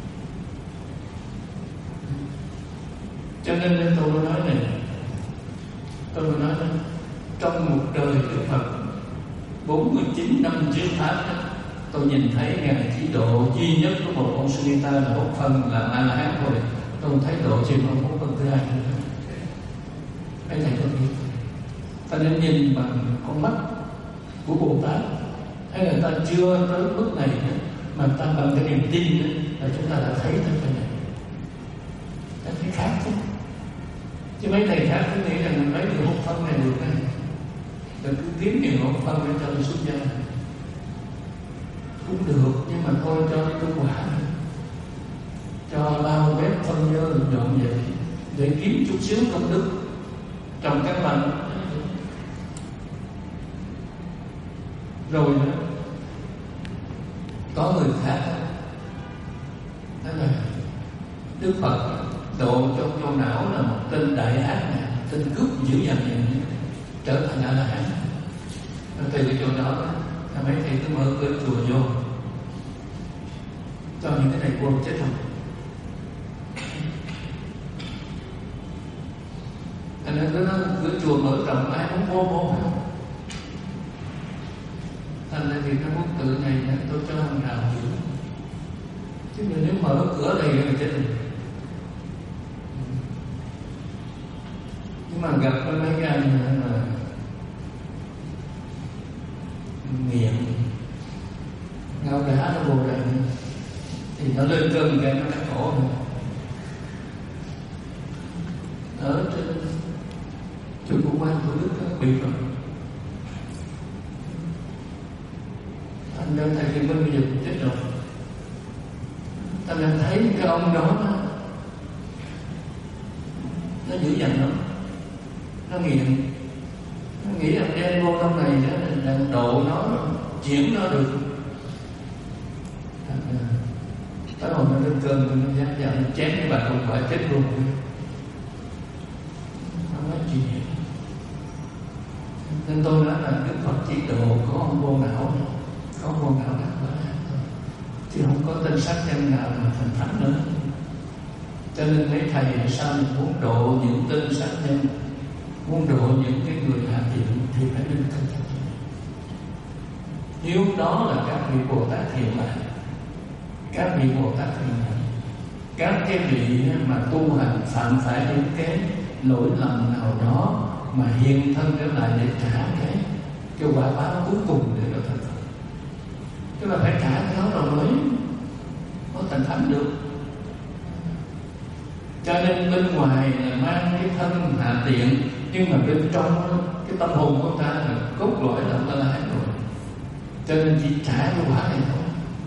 Cho nên tôi mới nói này, tôi mới nói là trong một đời Đức Phật bốn mươi chín năm trước Pháp, tôi nhìn thấy Ngài chỉ độ duy nhất của một ông Sugita là hốt phân là A La Hán thôi. Tôi không thấy độ chuyện ông hốt phân thứ hai nữa. Mấy thầy có biết. Ta nên nhìn bằng con mắt của Bồ Tát, hay là ta chưa tới mức này nữa, mà ta bằng cái niềm tin nữa, là chúng ta đã thấy được cái này. Ta thấy khác chứ. Chứ mấy thầy khác cứ nghĩ rằng mấy người hút phân này được này, đừng cứ kiếm nhiều hút phân để cho tôi xuất gia. Cũng được, nhưng mà thôi cho cái quả này, cho bao bếp phân dơ dọn vậy để kiếm chút xíu công đức trong các bạn. Rồi nữa, có người khác đó là Đức Phật độ trong vô não là một tên đại ác này, tên cướp dữ dằn này, trở thành A La Hán. Từ cái chỗ đó là mấy thầy cứ mở cửa chùa vô cho những cái này quân chết rồi. Thành ra nó cửa chùa mở rộng, ai cũng vô vô. Thành ra thì cái quốc tự này tôi cho hàng rào giữ. Chứ nếu mở cửa đây là chết rồi. Nhưng mà gặp với mấy cái anh mà nghiện ngao đá nó vô đây thì nó lên cơn cái nó đã khổ rồi. Ở trên chùa Cụ Quan Thủ Đức bị rồi. Anh đang thầy Kim Vinh bây giờ cũng chết rồi. Anh đang thấy cái ông đó nó, nó dữ dằn lắm, nó nghiện, nó nghĩ rằng đen vô trong này là độ nó, chuyển nó được. Tới hồi nó lên cơn nó dám dám chém cái bà không phải chết luôn. Nó nói chuyện. Nên tôi nói là Đức Phật chỉ độ có ông vô não, có ông vô não đặt quá thôi, chứ không có tên sát nhân nào mà thành thánh nữa. Cho nên mấy thầy sao mình muốn độ những tên sát nhân, muốn độ những cái người hạ thiện thì phải nên cẩn thận. Nếu đó là các vị Bồ Tát hiện lại, các vị Bồ Tát hiện lại, các cái vị mà tu hành phạm phải những cái lỗi lầm nào đó mà hiện thân trở lại để trả cái cái quả báo cuối cùng để nó thành Phật. Tức là phải trả cái đó rồi mới có thành thánh được. Cho nên bên ngoài là mang cái thân hạ tiện, nhưng mà bên trong cái tâm hồn của ta là cốt lõi là A La Hán rồi. Cho nên chỉ trả cái quả này thôi.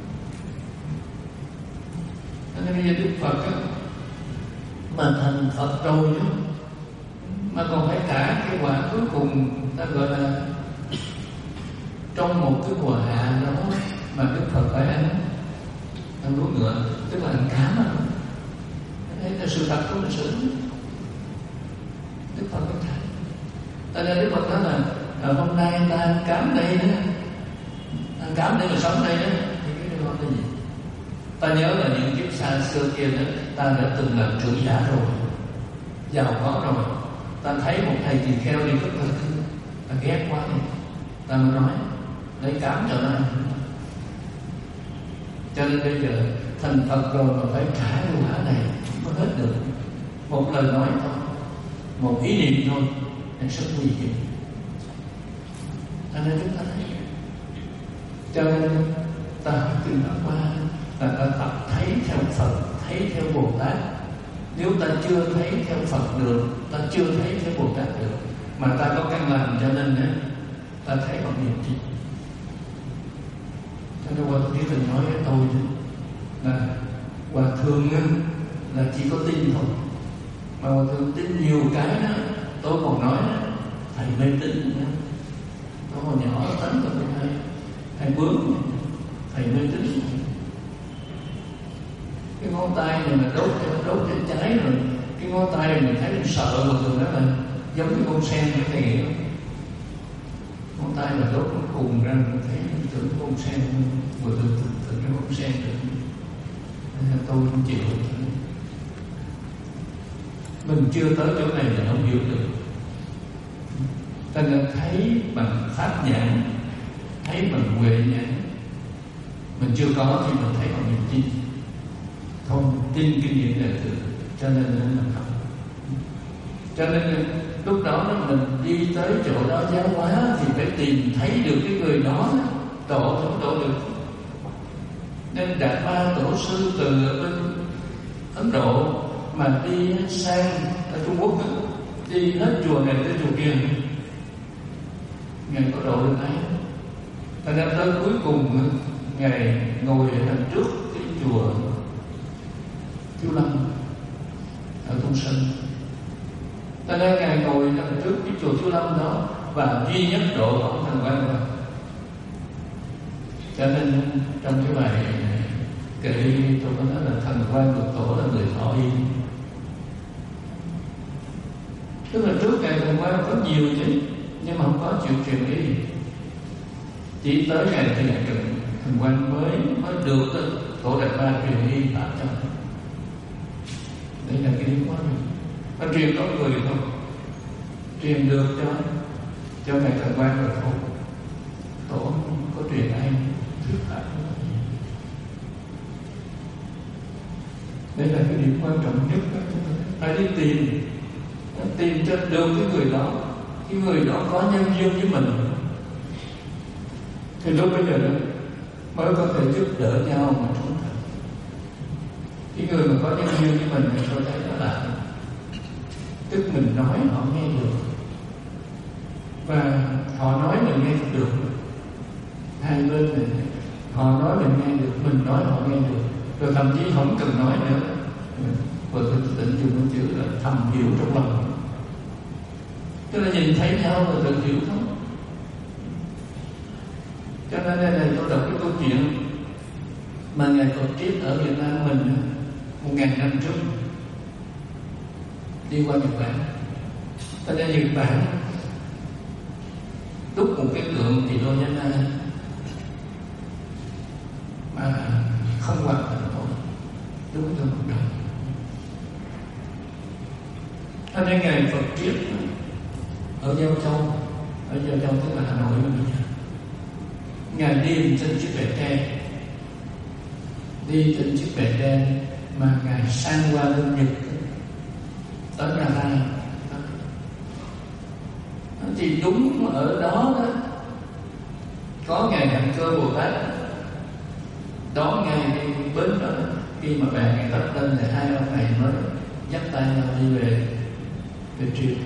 Cho nên bây giờ Đức Phật á, mà thành Phật rồi á, mà còn phải trả cái quả cuối cùng, ta gọi là trong một cái mùa hạ đó mà Đức Phật phải ăn ăn lúa ngựa, tức là ăn cám á. Đấy là sự thật của lịch sử. Đức Phật có trả. Tại nên Đức Phật nói là hôm nay ta ăn cám đây đó, ăn cám để mà sống đây đó, thì cái đó là gì? Ta nhớ là những kiếp xa xưa kia đó, ta đã từng làm trưởng giả rồi, giàu có rồi. Ta thấy một thầy tỳ kheo đi rất là thương, ta ghét quá đi, ta mới nói lấy cám cho nó ăn. Cho nên bây giờ thành Phật rồi mà phải trả cái quả này không có hết được. Một lời nói thôi, một ý niệm thôi, nó rất nguy hiểm. Cho nên chúng ta thấy, cho nên ta từ đó qua là ta tập thấy theo Phật, thấy theo Bồ Tát. Nếu ta chưa thấy theo Phật được, ta chưa thấy theo Bồ Tát được, mà ta có căn lành cho nên á, ta thấy bằng niềm tin. Cho nên Hòa Thượng từng nói với tôi là Hòa Thượng là chỉ có tin thôi, mà Hòa Thượng tin nhiều cái đó. Tôi còn nói thầy mê tín nữa. Tôi còn nhỏ tánh tôi mới hay thầy bướng, thầy mê tín. Cái ngón tay này mà đốt đốt trên trái rồi, cái ngón tay này mình thấy mình sợ, mà thường đó là giống như con sen cái thầy nghĩ. Ngón tay mà đốt nó cùng ra mình thấy mình tưởng con sen, vừa tưởng tượng tưởng cái con sen được. Nên tôi không chịu. Mình chưa tới chỗ này là không hiểu được. Ta nên thấy bằng pháp nhãn, thấy bằng huệ nhãn. Mình chưa có thì mình thấy bằng niềm tin. Không tin kinh nghiệm đời thường, cho nên nên mình học. Cho nên lúc đó mình đi tới chỗ đó giáo hóa thì phải tìm thấy được cái người đó độ không độ được. Nên Đạt Ma Tổ Sư từ bên Ấn Độ mà đi sang ở Trung Quốc đó, đi hết chùa này tới chùa kia, Ngài có độ được ấy. Và đến tới cuối cùng Ngài ngồi ở đằng trước cái chùa Thiếu Lâm ở Tung Sơn. Cho nên Ngài ngồi đằng trước cái chùa Thiếu Lâm đó và duy nhất độ ông Thần Quang rồi. Cho nên trong cái bài kệ tôi có nói là Thần Quang Cực Tổ là người thọ yên. Tức là trước Ngài Thần Quang có nhiều chứ, nhưng mà không có chịu truyền ý. Chỉ tới Ngài thì Ngài Thần Quang mới mới được Tổ Đạt Ma truyền ý pháp cho. Đây là cái điểm quan trọng. Và truyền có người không? Truyền được cho cho Ngài Thần Quang rồi không? Tổ có truyền ai thuyết pháp. Đây là cái điểm quan trọng nhất đó. Phải đi tìm tìm cho được cái người đó, cái người đó có nhân duyên với mình, thì lúc bây giờ đó mới có thể giúp đỡ nhau mà trưởng thành. Cái người mà có nhân duyên với mình thì tôi thấy đó là tức mình nói họ nghe được, và họ nói mình nghe được. Hai bên này họ nói mình nghe được, mình nói họ nghe được, rồi thậm chí không cần nói nữa. Và tôi định dùng cái chữ là thầm hiểu trong lòng, tức là nhìn thấy nhau và tự hiểu thôi. Cho nên đây này tôi đọc cái câu chuyện mà Ngài Phật Triết ở Việt Nam mình một ngàn năm trước đi qua Nhật Bản. Tại đây Nhật Bản đúc một cái tượng thì đôi nhân mà không hoàn thành thôi, đúc cho một đồng. Cho nên Ngài Phật Triết ở Giao Châu, ở Giao Châu tức là Hà Nội bây giờ, Ngài đi trên chiếc bè tre, đi trên chiếc bè tre mà Ngài sang qua bên Nhật tới Nhà Lai. Thì đúng ở đó đó có Ngài Đặng Cơ Bồ Tát đón Ngài đi bến đó. Khi mà bè Ngài tắt lên thì hai ông này mới dắt tay nhau đi về về triều,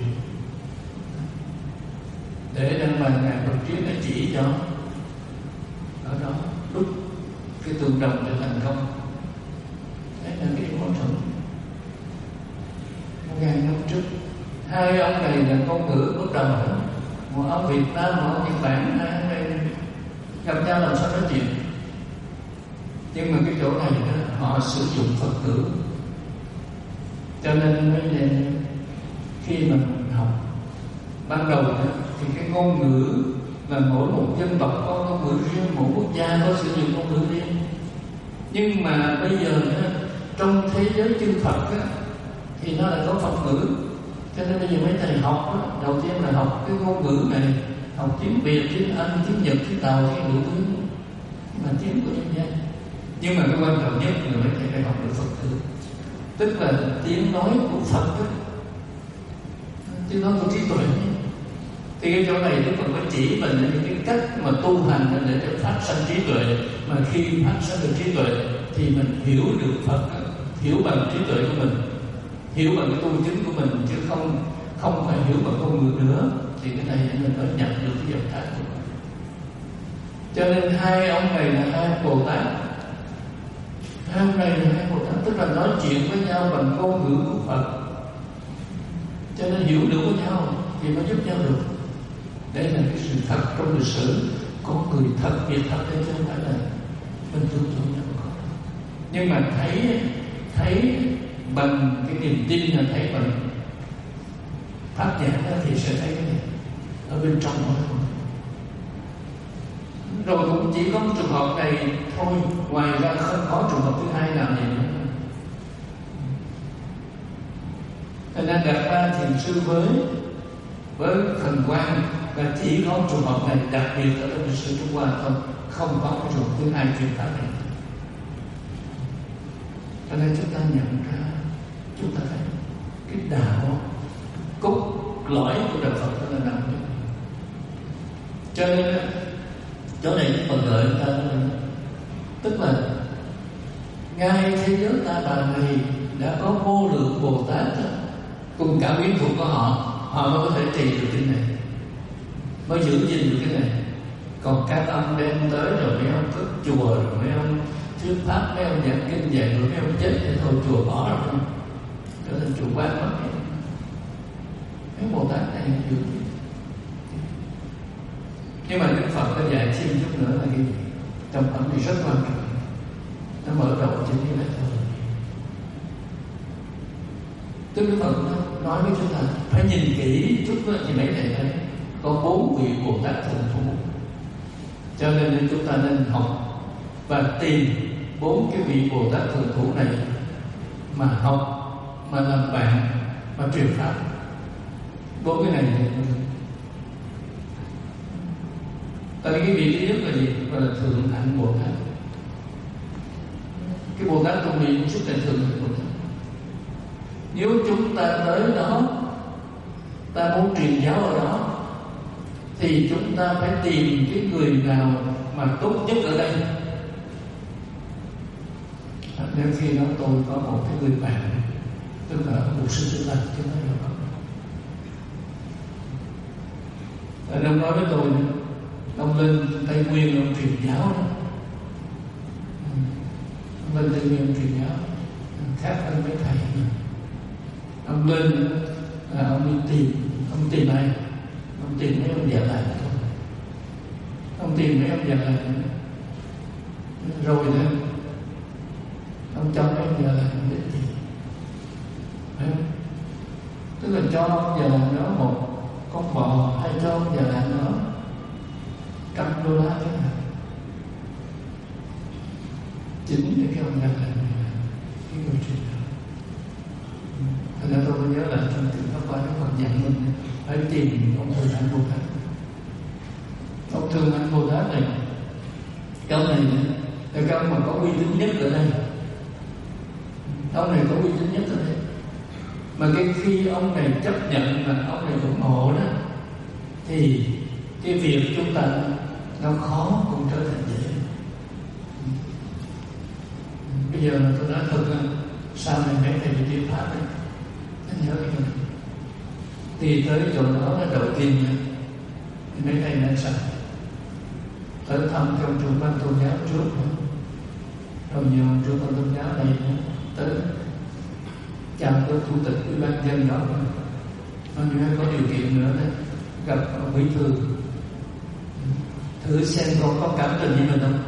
để đăng bài Ngài Phật Triết đã chỉ cho ở đó đúc cái tượng đồng để thành công. Đấy là cái điểm quan trọng. Một ngàn năm trước hai ông này là ngôn ngữ bước đầu đó. Một ông Việt Nam, một ông Nhật Bản, hai ông này gặp nhau làm sao nói chuyện. Nhưng mà cái chỗ này đó, họ sử dụng Phật ngữ, cho nên bây giờ khi mà mình học ban đầu đó, thì cái ngôn ngữ là mỗi một dân tộc có ngôn ngữ riêng, mỗi quốc gia có sử dụng ngôn ngữ riêng. Nhưng mà bây giờ đó, trong thế giới chư Phật đó, thì nó lại có Phật ngữ. Cho nên bây giờ mấy thầy học đó, đầu tiên là học cái ngôn ngữ này, học tiếng Việt, tiếng Anh, tiếng Nhật, tiếng Tàu, tiếng ngữ tiếng mà tiếng của nhân dân. Nhưng mà cái quan trọng nhất là mấy thầy phải học được Phật ngữ, tức là tiếng nói của Phật đó, tiếng nói của trí tuệ. Thì cái chỗ này Đức Phật có chỉ mình là những cái cách mà tu hành để cho phát sanh trí tuệ. Mà khi phát sanh được trí tuệ thì mình hiểu được Phật, hiểu bằng trí tuệ của mình, hiểu bằng cái tu chứng của mình, chứ không không phải hiểu bằng ngôn ngữ nữa. Thì cái này mình mới nhận được cái dòng thác của mình. Cho nên hai ông này là hai Bồ Tát. Hai ông này là hai Bồ Tát, tức là nói chuyện với nhau bằng ngôn ngữ của Phật, cho nên hiểu được với nhau thì mới giúp nhau được. Đây là cái sự thật trong lịch sử. Có người thật, việc thật đây chứ không phải là mình tưởng tượng nhau. Nhưng mà thấy thấy bằng cái niềm tin, là thấy bằng pháp nhãn thì sẽ thấy cái này ở bên trong thôi. Rồi cũng chỉ có một trường hợp này thôi, ngoài ra không có trường hợp thứ hai nào gì nữa. Thành ra Đạt Ma Thiền Sư với với Thần Quang là chỉ có trường hợp này đặc biệt ở trong lịch sử Trung Hoa thôi, không có cái trường hợp thứ hai truyền pháp này. Cho nên chúng ta nhận ra, chúng ta thấy cái đạo cốt lõi của đạo Phật đó là nằm đó. Cho nên chỗ này Đức Phật gợi ta, tức là ngay thế giới ta bà này đã có vô lượng Bồ Tát cùng cả quyến thuộc của họ họ mới có thể trì được cái này, mới giữ gìn được cái này. Còn các ông đem tới rồi mấy ông cất chùa, rồi mấy ông thuyết pháp, mấy ông giảng kinh dạy, rồi mấy ông chết thì thôi chùa bỏ rồi không, trở thành chủ quan mất. Mấy Bồ Tát này giữ. Nhưng mà Đức Phật có dạy thêm chút nữa là cái gì? Trong phẩm thì rất quan trọng, nó mở rộng trên cái này thôi. Tức Đức Phật nói với chúng ta phải nhìn kỹ chút nữa thì mấy thầy thấy có bốn vị Bồ Tát thường thủ. Cho nên chúng ta nên học và tìm bốn cái vị Bồ Tát thường thủ này mà học, mà làm bạn, mà truyền pháp. Bốn cái này tại vì cái vị thứ nhất là gì? Gọi là Thượng Hạnh Bồ Tát. Cái Bồ Tát tu niệm suốt ngày Thượng Hạnh Bồ Tát. Nếu chúng ta tới đó, ta muốn truyền giáo ở đó, thì chúng ta phải tìm cái người nào mà tốt nhất ở đây. Nếu khi đó tôi có một cái người bạn, tức là một sư tử lành, chứ không phải là ông nói với tôi, ông lên Tây Nguyên ông truyền giáo đó, ông lên Tây Nguyên ông truyền giáo khác hơn mấy thầy. Ông lên là ông đi tìm, ông tìm ai? Ông tìm mấy ông già làng thôi. Ông tìm mấy ông già làng rồi đó, ông cho mấy ông già làng đến tìm. Tức là cho ông già làng đó một con bò, hay cho ông già làng đó trăm đô la thế nào. Chính để cái ông già làng này là cái người truyền đạo. Thành ra tôi nhớ là trong tiếng Pháp Hoa Đức Phật dạy mình phải tìm ông Thường Hạnh Bồ Tát. Ông Thường Hạnh Bồ Tát này, cái ông này là cái ông mà có uy tín nhất ở đây. Ông này có uy tín nhất ở đây. Mà cái khi ông này chấp nhận và ông này ủng hộ đó, thì cái việc chúng ta nó khó cũng trở thành dễ. Bây giờ tôi nói thật là sau này mấy thầy đi thuyết pháp ấy, nó nhớ cái này. Thì tới chỗ đó là đầu tiên thì mấy thầy nói sao? Tới thăm trong trung ban tôn giáo trước nữa, rồi nhiều trung ban tôn giáo này nữa, tới chào cái thủ tịch ủy ban dân đó, nó như có điều kiện nữa đấy, gặp quý thư thử xem con có cảm tình với mình không.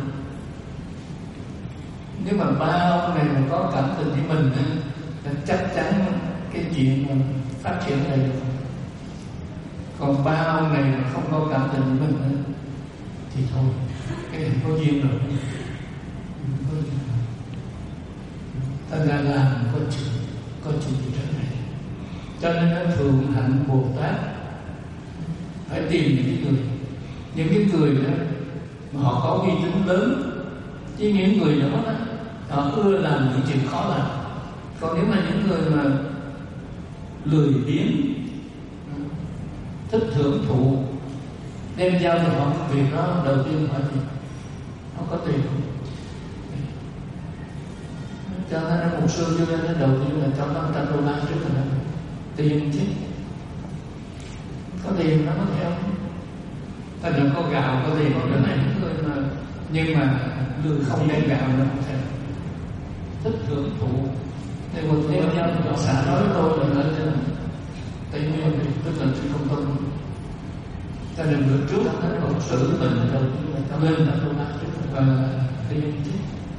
Nếu mà ba ông này mà có cảm tình với mình thì chắc chắn cái chuyện mà phát triển này được. Còn ba ông này mà không có cảm tình với mình thì thôi, cái này có duyên rồi. Ta ra làm có chữ, có chữ trở này. Cho nên nó Thường Hạnh Bồ Tát phải tìm những cái người, những cái người đó mà họ có uy tín lớn, chứ những người đó, đó họ ưa làm những chuyện khó làm. Còn nếu mà những người mà lười biếng, thích hưởng thụ, đem giao cho họ việc đó, đầu tiên phải gì? Họ có tiền không? Cho nên một sư cho nên đầu tiên là cho năm trăm đô la trước là tiền chứ. Có tiền nó có theo. Ta đừng có gạo, có tiền, có cái này những người mà, nhưng mà lười không đem gạo nó không theo. Thích hưởng thụ. Thì một đem giao cho xã nói tôi là ở trên Tây Nguyên, tức là trên không tâm. Ta đừng được trước nó còn xử mình rồi lên là đô la trước và tiền chứ.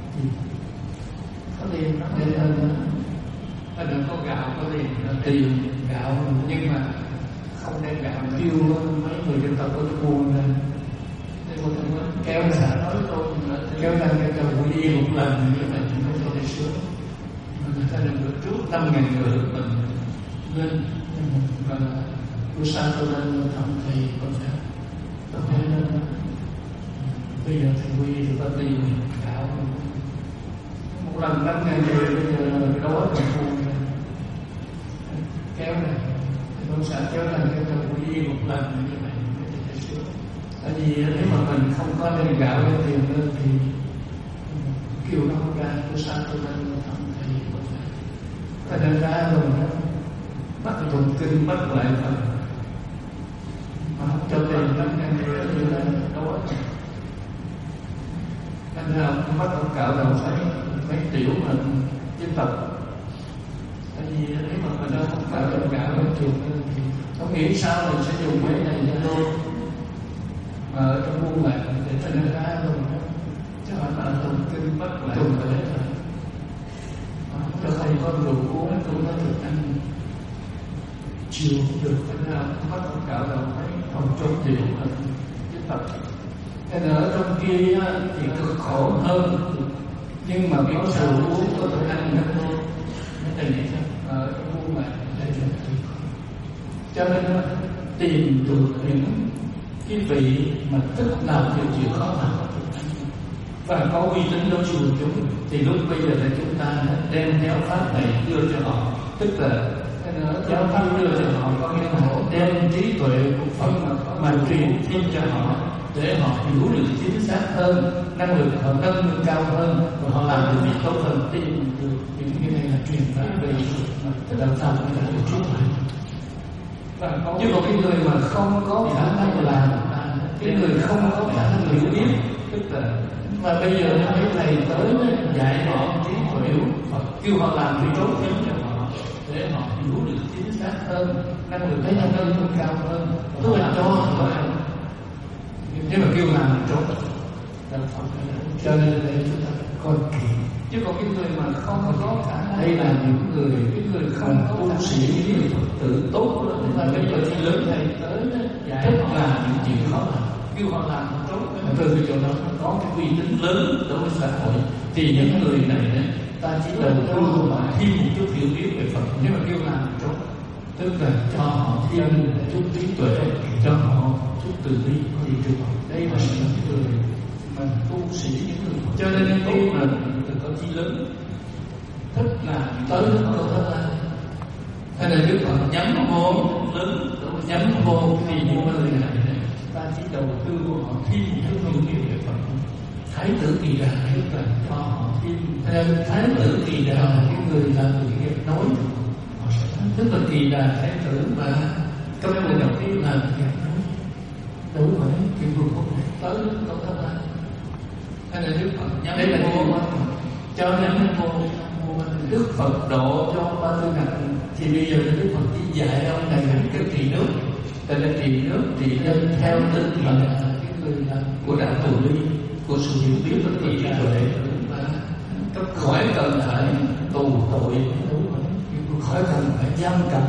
Có tiền nó để lên. Ta đừng có gạo, có tiền, tiền gạo, nhưng mà không đem gạo kêu mấy người dân tộc có buồn lên. Thì một thằng kéo xã nói tôi kéo ra cái cầu quy đi một lần như vậy chúng tôi có thể sướng. Người ta đừng được trước năm ngàn người mình lên và tôi sao tôi lên thăm thầy con sao tôi thấy lên bây giờ thầy quy thì có tiền gạo một lần năm ngàn người bây giờ đâu có còn buồn kéo này con xã kéo ra cái cầu quy đi một lần như vậy mới thể sướng. Tại vì nếu mà mình không có lên gạo lên tiền lên thì kêu nó không ra, tôi sao tôi lên thăm thầy con sao ta lên ra rồi đó bắt tụng kinh bắt lại Phật mà không cho tiền lắm anh như là đâu có anh ra ông bắt ông cạo đầu phải mấy tiểu mà dân tộc. Tại vì nếu mà mình đâu không cạo đầu cạo ông chuột thì không nghĩ sao mình sẽ dùng mấy này cho đô mà ở trong buôn lại để cho nó ra luôn chứ không phải là tụng kinh bắt lại tụng tới rồi cho không có rượu uống cũng có được ăn chiều cũng được. Thế nào bắt ông cạo đầu thấy ông trốn tiểu mà dân tộc. Cái ở trong kia thì cực khổ hơn nhưng mà có rượu uống có thể ăn được thôi. Cái tình này ở trong buôn lại đây là cực khổ. Cho nên tìm được những cái vị mà tức nào đều chịu khó làm và có uy tín đối với chúng thì lúc bây giờ là chúng ta đem giáo pháp này đưa cho họ, tức là giáo pháp đưa cho họ có nghĩa là đem trí tuệ của Phật mà truyền thêm cho họ để họ hiểu được chính xác hơn, năng lực họ nâng cao hơn và họ làm được việc tốt hơn. Tìm được những cái này là truyền pháp về làm sao chúng ta được trí tuệ. Chứ còn cái người mà không có khả năng làm, cái người không có khả năng hiểu biết, tức là mà bây giờ mấy thầy tới dạy họ trí tuệ hiểu Phật, kêu họ làm việc tốt hơn cho họ để họ hiểu được chính xác hơn, năng lực thấy năng nâng cao hơn, tức là cho họ làm. Nếu mà kêu làm tốt, cho nên đây chúng ta coi kỹ. Chứ còn cái người mà không có khả năng, đây là những người cái người không có tu sĩ biết tự tốt rồi, mà bây giờ thì lớn thầy tới dạy họ làm những chuyện khó làm, kêu họ làm tốt, từ cái chỗ đó có cái uy tín lớn đối với xã hội thì những người này ta chỉ đầu tư mà thêm một chút hiểu biết về Phật. Nếu mà kêu làm tốt, tức là cho họ thêm chút trí tuệ, cho họ chút từ bi thì được. Đây là những người mà tu sĩ, những người cho nên khi mà đừng có chi lớn thích là tới nó có thích là hay là Đức Phật nhắm vô lớn nhắm vô thì những người này ta chỉ đầu tư của họ thêm một chút hiểu biết về Phật. Thái tử Kỳ Đà tức là cho họ thêm. Thái tử Kỳ Đà là cái người là người nghe nói, tức là Kỳ Đà Thái tử và các người đầu tiên là nghe nói. Đúng vậy, cái vương quốc này tới có thích là hay là Đức Phật nhắm đây là vô cho nên vô Đức Phật độ cho ba tư nặng thì bây giờ Đức Phật chỉ dạy ông này là cái trị nước, tại là trị nước trị dân theo tinh thần cái người là của đạo từ bi, của sự hiểu biết và trí tuệ và cấp khỏi cần phải tù tội, khỏi cần phải giam cầm,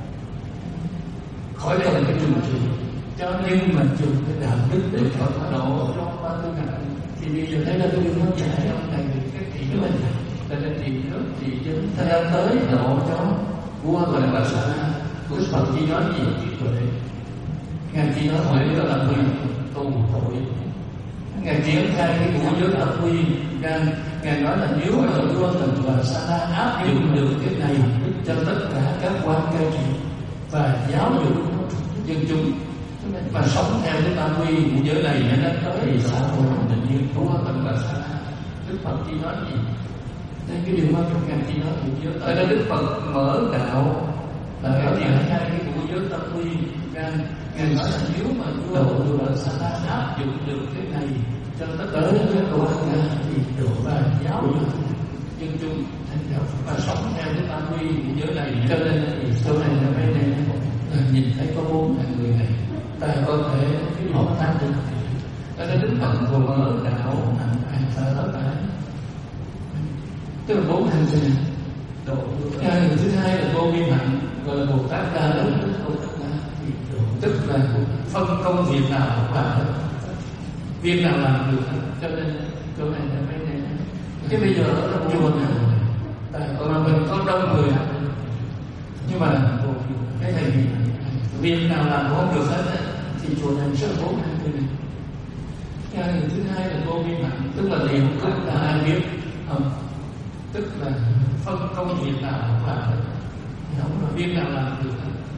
khỏi cần phải trừng trị, cho nên mà dùng cái đạo đức để Phật độ cho ba tư nặng. Thì bây giờ đây là tôi muốn dạy ông này cái trị nước này, tại là trị nước trị dân theo tới độ cho vua gọi là xã của Phật chỉ nói gì trí tuệ. Ngài chỉ nói hỏi đó là quy tù tội. Ngài triển khai cái ngũ giới là quy. Ngài nói là nếu mà vua Tần và Sa La áp dụng được cái này cho tất cả các quan cai trị và giáo dục dân chúng và sống theo cái tam quy ngũ giới này nó tới thì xã hội bình yên. Vua Tần và Sa La, Đức Phật chỉ nói gì? Đây cái điều quan trọng Ngài chỉ nói ngũ giới. Ở đây Đức Phật mở đạo là cái triển khai cái ngũ giới tam quy. Ngài nói là nếu mà vua Tần và Sa La áp dụng được cái này cho tất cả các quan thì độ và giáo dục dân chúng thành đạo và sống theo cái tam quy ngũ giới này. Cho nên thì sau này là bên này nhìn thấy có bốn ngàn người này ta có thể cái hợp tác được. Cho nên Đức Phật vừa mở đạo hành hành thờ tất cả, tức là bốn hành trình độ. Cái thứ hai là vô vi hạnh, gọi là Bồ Tát Đa Đức, tức là phân công việc nào cũng làm được, việc nào làm được. Cho nên chỗ này là bên này. Cái bây giờ ở trong chùa này mà mình có đông người nhưng mà cái này việc nào làm cũng không được hết thì chùa này sẽ bốn hai người này. Cái người thứ hai là vô vi hạnh, tức là điều tức là ai biết không, tức là phân công việc nào cũng làm được, không là việc nào làm được.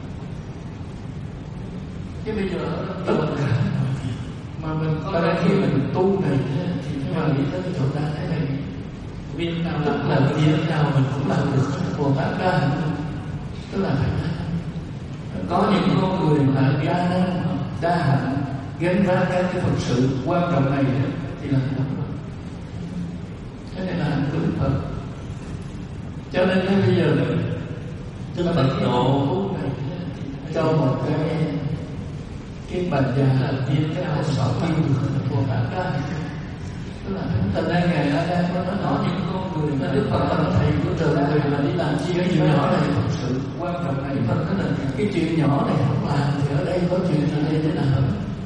Cái bây giờ tất cả mà mình có ra khi mình tu này thì các bạn nghĩ tới cái chỗ ra thế này, việc nào làm là việc nào mình cũng làm được. Bồ Tát Đa Hạnh tức là phải Có những con người mà đa năng, đa hạnh, gánh vác các cái Phật sự quan trọng này thì là không được. Thế này là hạnh của Đức Phật. Cho nên đến bây giờ Đức Phật độ phút này cho một cái cái bà già là viên cái áo sọ kim của Phật ra. Tức là thật ra ngày nay đang có nói những con người mà Đức Phật là thầy của trời người mà đi làm chi cái chuyện nhỏ này thật sự quan trọng này. Phật nói là cái chuyện nhỏ này không làm thì ở đây có chuyện ở đây thế nào.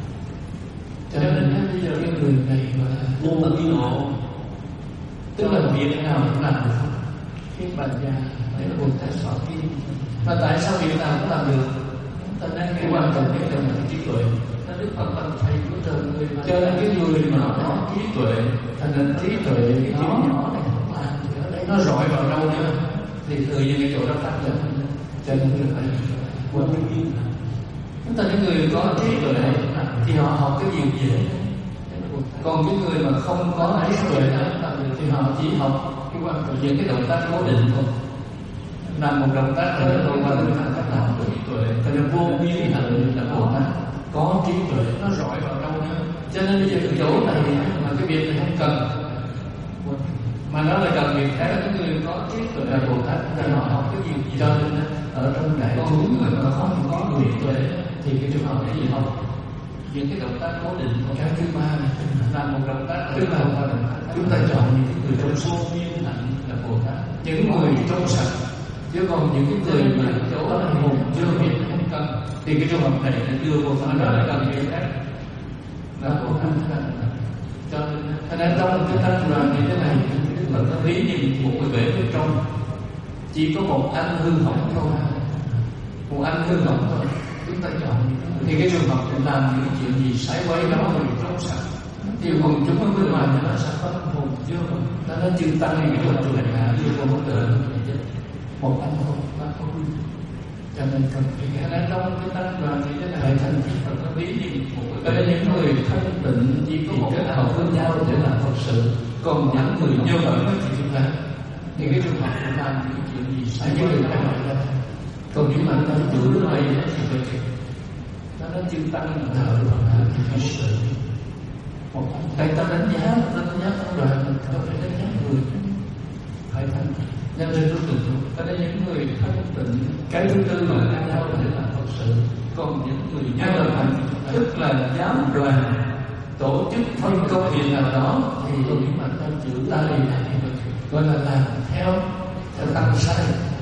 Cho nên bây giờ cái người này mà vô vi ngộ, tức là việc nào cũng làm được. Cái bà già đấy là một cái sọ kim. Và tại sao việc nào cũng làm được? Thật ra cái quan trọng nhất là trí tuệ. Đức Phật là thầy của trời người mà. Cho nên cái người mà có trí tuệ, thành ra trí tuệ cái chuyện nhỏ này không làm thì ở đây nó rọi vào đâu nữa thì tự nhiên cái chỗ đó phát triển. Cho nên người phải quan tâm. Chúng ta những người có trí tuệ thì họ học cái gì dễ. Còn cái người mà không có trí tuệ thì họ chỉ học cái quan trọng những cái động tác cố định thôi. Làm một động tác rồi thôi qua được làm cách nào của trí tuệ. Cho nên vô vi là là Bồ Tát có trí tuệ, nó rọi vào đâu nữa. Cho nên bây giờ cái chỗ này mà cái việc này không cần, mà nó lại cần việc khác. Cái người có trí tuệ là Bồ Tát thì họ học cái gì cho nên ở trong đại chúng người mà có những có người tuệ thì cái trường hợp cái gì học những cái động tác cố định. Cái thứ ba này là một động tác tức là chúng ta chọn những cái người trong số viên hạnh là Bồ Tát, những người trong sạch. Chứ còn những cái người mà chỗ đó là hồn chưa biết không cần thì cái trường hợp này là đưa vô phần đó là cần việc khác là Bồ Tát. Cho nên trong cái tăng đoàn như thế này là nó ví như một cái bể nước trong chỉ có một anh hư hỏng thôi, một anh hư hỏng thôi. Chúng ta chọn thì cái trường hợp làm những cái chuyện gì sái quấy đó thì trong sạch thì còn chúng ở bên ngoài thì nó sẽ có hồn chưa, nó nó chưa tăng cái hồn trường hạ chưa có vấn đề một anh hồn nó không. Cho nên cần phải nghe trong cái tăng đoàn thì cái hệ thành thì Phật nó ví như một cái những người thanh tịnh chỉ có một cái hợp với nhau để làm Phật sự. Còn những người như vậy thì chúng ta thì cái trường hợp của làm những chuyện gì sai với người khác ra. Còn những bạn ta chủ đứa này thì phải nó nó chưa tăng thờ và cái sự một tay ta đánh giá đánh giá tăng đoàn mình không phải đánh giá người phải thanh nhân dân rút được. Ở đây những người thanh tịnh cái thứ tư là ăn nhau để làm Phật sự. Còn những người nhân lập hành tức là giáo đoàn tổ chức phân công việc nào đó thì những bạn ta chữ ta đi gọi là làm theo theo tăng sai.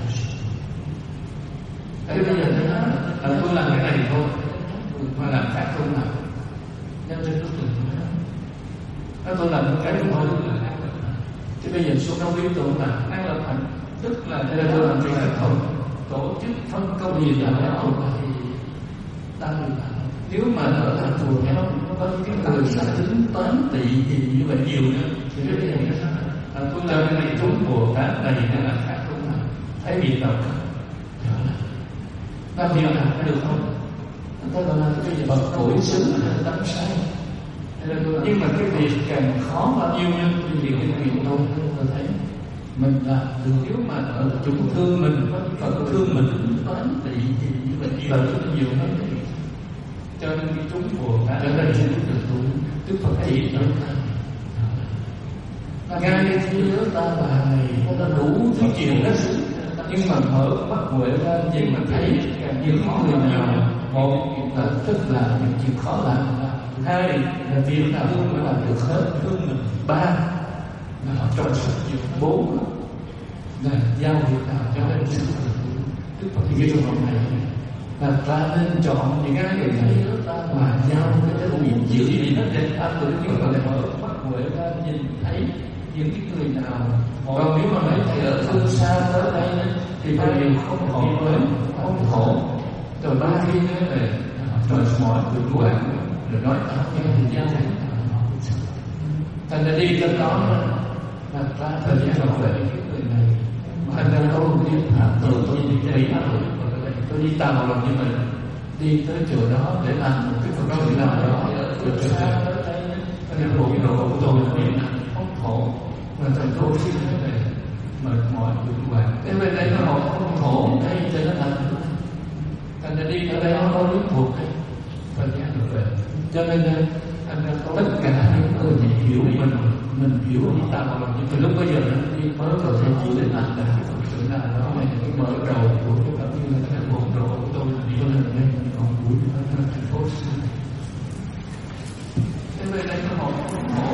Thế bây giờ tôi nói là tôi làm cái này thôi mà làm khác không làm. Nhân dân rút được nó tôi làm cái thôi. Chứ bây giờ xuống đâu biết tôi làm năng lập hành tức là đây là tôi làm việc khác không tổ chức phân công gì nào đó thì ta được làm. Nếu mà ở thành chùa nó có những cái người sẽ tính toán tị gì như vậy nhiều nữa thì cái này là tôi làm cái này trúng Bồ Tát này hay là khác không làm thấy việc nào ta việc làm có được không? Tôi gọi là cái gì bậc cội xứng là tánh sai. Nhưng mà cái việc càng khó bao nhiêu nhân thì cái chuyện tôi tôi thấy mình làm được. Nếu mà ở chúng thương mình Phật thương mình toán tị thì như vậy là rất nhiều hơn. Cho nên cái chúng Bồ Tát ở đây sẽ được tu Đức Phật chỉ cho ta ngay cái thế giới ta bà này nó đủ thứ chuyện đó, nhưng mà mở mắt huệ ra nhìn mà thấy những người nào một là tức là những chuyện khó làm, hai là việc nào cũng làm được hết thương mình, ba là họ trong sự chịu, bốn là giao việc nào cho nên Đức Phật thì cái trường hợp này là ta nên chọn những cái người này mà giao cái trách nhiệm giữ gì nó để ta tự nhiên là mở mắt huệ ra nhìn thấy những cái người nào. Còn nếu mà mấy thầy ở phương xa tới đây thì ta đều không khổ với không khổ rồi ba khi nữa về rồi mọi người quản rồi nói tao nghe thì giao này thành ra đi tới đó là ta thời gian bảo vệ cái người này. Thành ra tôi đi tôi tôi đi đây tôi đi tàu làm như vậy đi tới chỗ đó để làm một cái Phật sự nào đó rồi trở ra cái bộ cái đồ của tôi là bị nặng không khổ mà thành tôi xin thế này mệt mỏi vượt qua cái bên đây nó học không khổ đây cho nó thành Anh đã đi ở đây nó có nước thuộc ấy, và giác được vậy. Cho nên anh đã có tất cả những người này hiểu mình, mình hiểu ý ta rồi. Nhưng mà lúc bây giờ nó đi mới rồi sẽ chỉ đến anh là thực sự là nó là cái mở đầu của cái cảm như là cái bộ đầu của tôi là đi lên đây, còn cuối nó là thành phố xưa. Thế về đây nó một